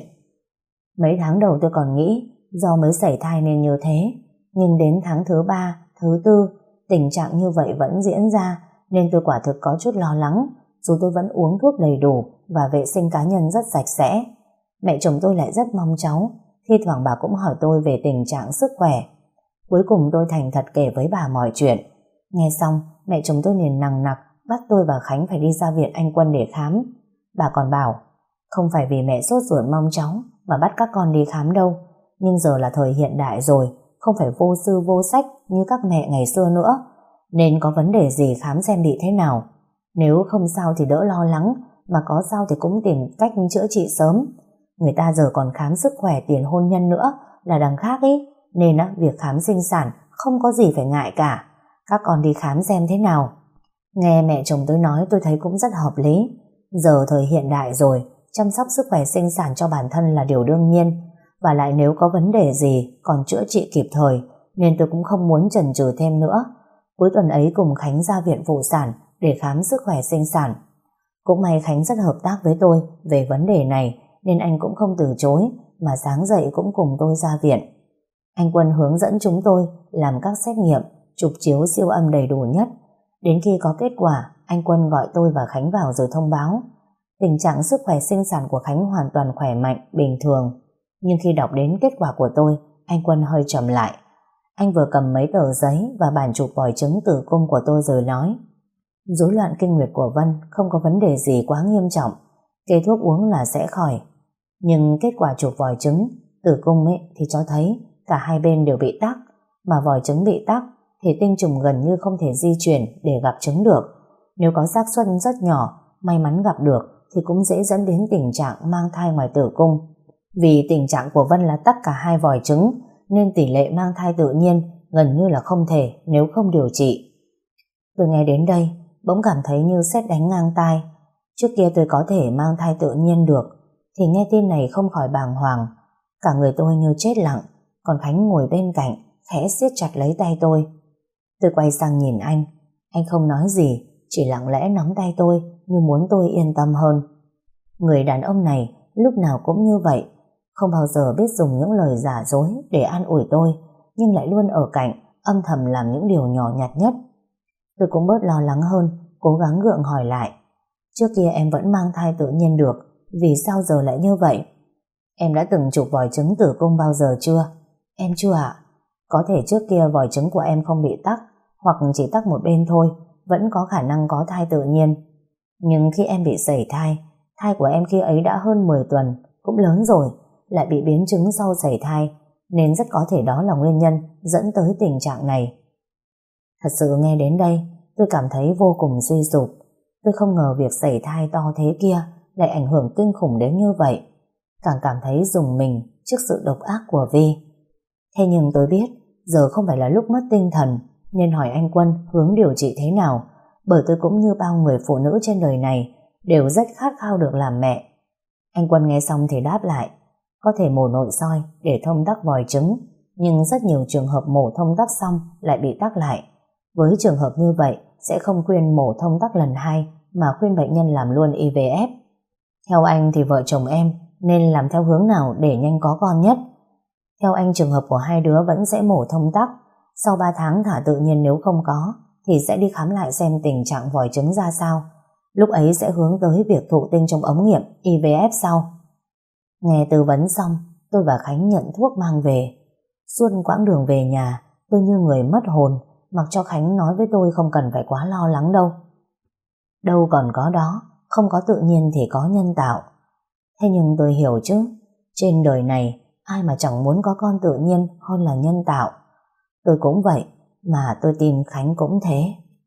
Mấy tháng đầu tôi còn nghĩ do mới sẩy thai nên như thế, nhưng đến tháng thứ ba, thứ tư, tình trạng như vậy vẫn diễn ra, nên tôi quả thực có chút lo lắng, dù tôi vẫn uống thuốc đầy đủ và vệ sinh cá nhân rất sạch sẽ. Mẹ chồng tôi lại rất mong cháu, thi thoảng bà cũng hỏi tôi về tình trạng sức khỏe. Cuối cùng tôi thành thật kể với bà mọi chuyện. Nghe xong, mẹ chồng tôi liền nằng nặc bắt tôi và Khánh phải đi ra viện Anh Quân để khám. Bà còn bảo, không phải vì mẹ sốt ruột mong cháu mà bắt các con đi khám đâu, nhưng giờ là thời hiện đại rồi, không phải vô sư vô sách như các mẹ ngày xưa nữa, nên có vấn đề gì khám xem bị thế nào. Nếu không sao thì đỡ lo lắng, mà có sao thì cũng tìm cách chữa trị sớm. Người ta giờ còn khám sức khỏe tiền hôn nhân nữa là đằng khác ý, nên á, việc khám sinh sản không có gì phải ngại cả. Các con đi khám xem thế nào. Nghe mẹ chồng tôi nói tôi thấy cũng rất hợp lý. Giờ thời hiện đại rồi, chăm sóc sức khỏe sinh sản cho bản thân là điều đương nhiên, và lại nếu có vấn đề gì còn chữa trị kịp thời, nên tôi cũng không muốn chần chừ thêm nữa. Cuối tuần ấy cùng Khánh ra viện phụ sản để khám sức khỏe sinh sản. Cũng may Khánh rất hợp tác với tôi về vấn đề này, nên anh cũng không từ chối, mà sáng dậy cũng cùng tôi ra viện. Anh Quân hướng dẫn chúng tôi làm các xét nghiệm, chụp chiếu siêu âm đầy đủ nhất. Đến khi có kết quả, anh Quân gọi tôi và Khánh vào rồi thông báo. Tình trạng sức khỏe sinh sản của Khánh hoàn toàn khỏe mạnh, bình thường. Nhưng khi đọc đến kết quả của tôi, anh Quân hơi chậm lại. Anh vừa cầm mấy tờ giấy và bản chụp vòi trứng tử cung của tôi rồi nói, rối loạn kinh nguyệt của Vân không có vấn đề gì quá nghiêm trọng, kê thuốc uống là sẽ khỏi. Nhưng kết quả chụp vòi trứng tử cung ấy thì cho thấy cả hai bên đều bị tắc, mà vòi trứng bị tắc thì tinh trùng gần như không thể di chuyển để gặp trứng được. Nếu có xác suất rất nhỏ, may mắn gặp được thì cũng dễ dẫn đến tình trạng mang thai ngoài tử cung. Vì tình trạng của Vân là tắc cả hai vòi trứng, nên tỷ lệ mang thai tự nhiên gần như là không thể nếu không điều trị. Tôi nghe đến đây bỗng cảm thấy như sét đánh ngang tai. Trước kia tôi có thể mang thai tự nhiên được, thì nghe tin này không khỏi bàng hoàng. Cả người tôi như chết lặng, còn Khánh ngồi bên cạnh khẽ siết chặt lấy tay tôi. Tôi quay sang nhìn anh, anh không nói gì, chỉ lặng lẽ nắm tay tôi như muốn tôi yên tâm hơn. Người đàn ông này lúc nào cũng như vậy, không bao giờ biết dùng những lời giả dối để an ủi tôi, nhưng lại luôn ở cạnh âm thầm làm những điều nhỏ nhặt nhất. Tôi cũng bớt lo lắng hơn, cố gắng gượng hỏi lại, trước kia em vẫn mang thai tự nhiên được, vì sao giờ lại như vậy? Em đã từng chụp vòi trứng tử cung bao giờ chưa? Em chưa ạ. Có thể trước kia vòi trứng của em không bị tắc, hoặc chỉ tắc một bên thôi, vẫn có khả năng có thai tự nhiên. Nhưng khi em bị sẩy thai, thai của em khi ấy đã hơn mười tuần, cũng lớn rồi, lại bị biến chứng sau sẩy thai, nên rất có thể đó là nguyên nhân dẫn tới tình trạng này. Thật sự nghe đến đây, tôi cảm thấy vô cùng suy sụp. Tôi không ngờ việc sẩy thai to thế kia lại ảnh hưởng kinh khủng đến như vậy. Càng cảm thấy rùng mình trước sự độc ác của Vi. Thế nhưng tôi biết giờ không phải là lúc mất tinh thần, nên hỏi anh Quân hướng điều trị thế nào, bởi tôi cũng như bao người phụ nữ trên đời này đều rất khát khao được làm mẹ. Anh Quân nghe xong thì đáp lại, có thể mổ nội soi để thông tắc vòi trứng, nhưng rất nhiều trường hợp mổ thông tắc xong lại bị tắc lại. Với trường hợp như vậy sẽ không khuyên mổ thông tắc lần hai mà khuyên bệnh nhân làm luôn i vê ép. Theo anh thì vợ chồng em nên làm theo hướng nào để nhanh có con nhất? Theo anh, trường hợp của hai đứa vẫn sẽ mổ thông tắc, sau ba tháng thả tự nhiên, nếu không có thì sẽ đi khám lại xem tình trạng vòi trứng ra sao. Lúc ấy sẽ hướng tới việc thụ tinh trong ống nghiệm i vê ép sau. Nghe tư vấn xong, tôi và Khánh nhận thuốc mang về. Suốt quãng đường về nhà, tôi như người mất hồn, mặc cho Khánh nói với tôi không cần phải quá lo lắng đâu. Đâu còn có đó, không có tự nhiên thì có nhân tạo. Thế nhưng tôi hiểu chứ, trên đời này ai mà chẳng muốn có con tự nhiên hơn là nhân tạo. Tôi cũng vậy, mà tôi tin Khánh cũng thế.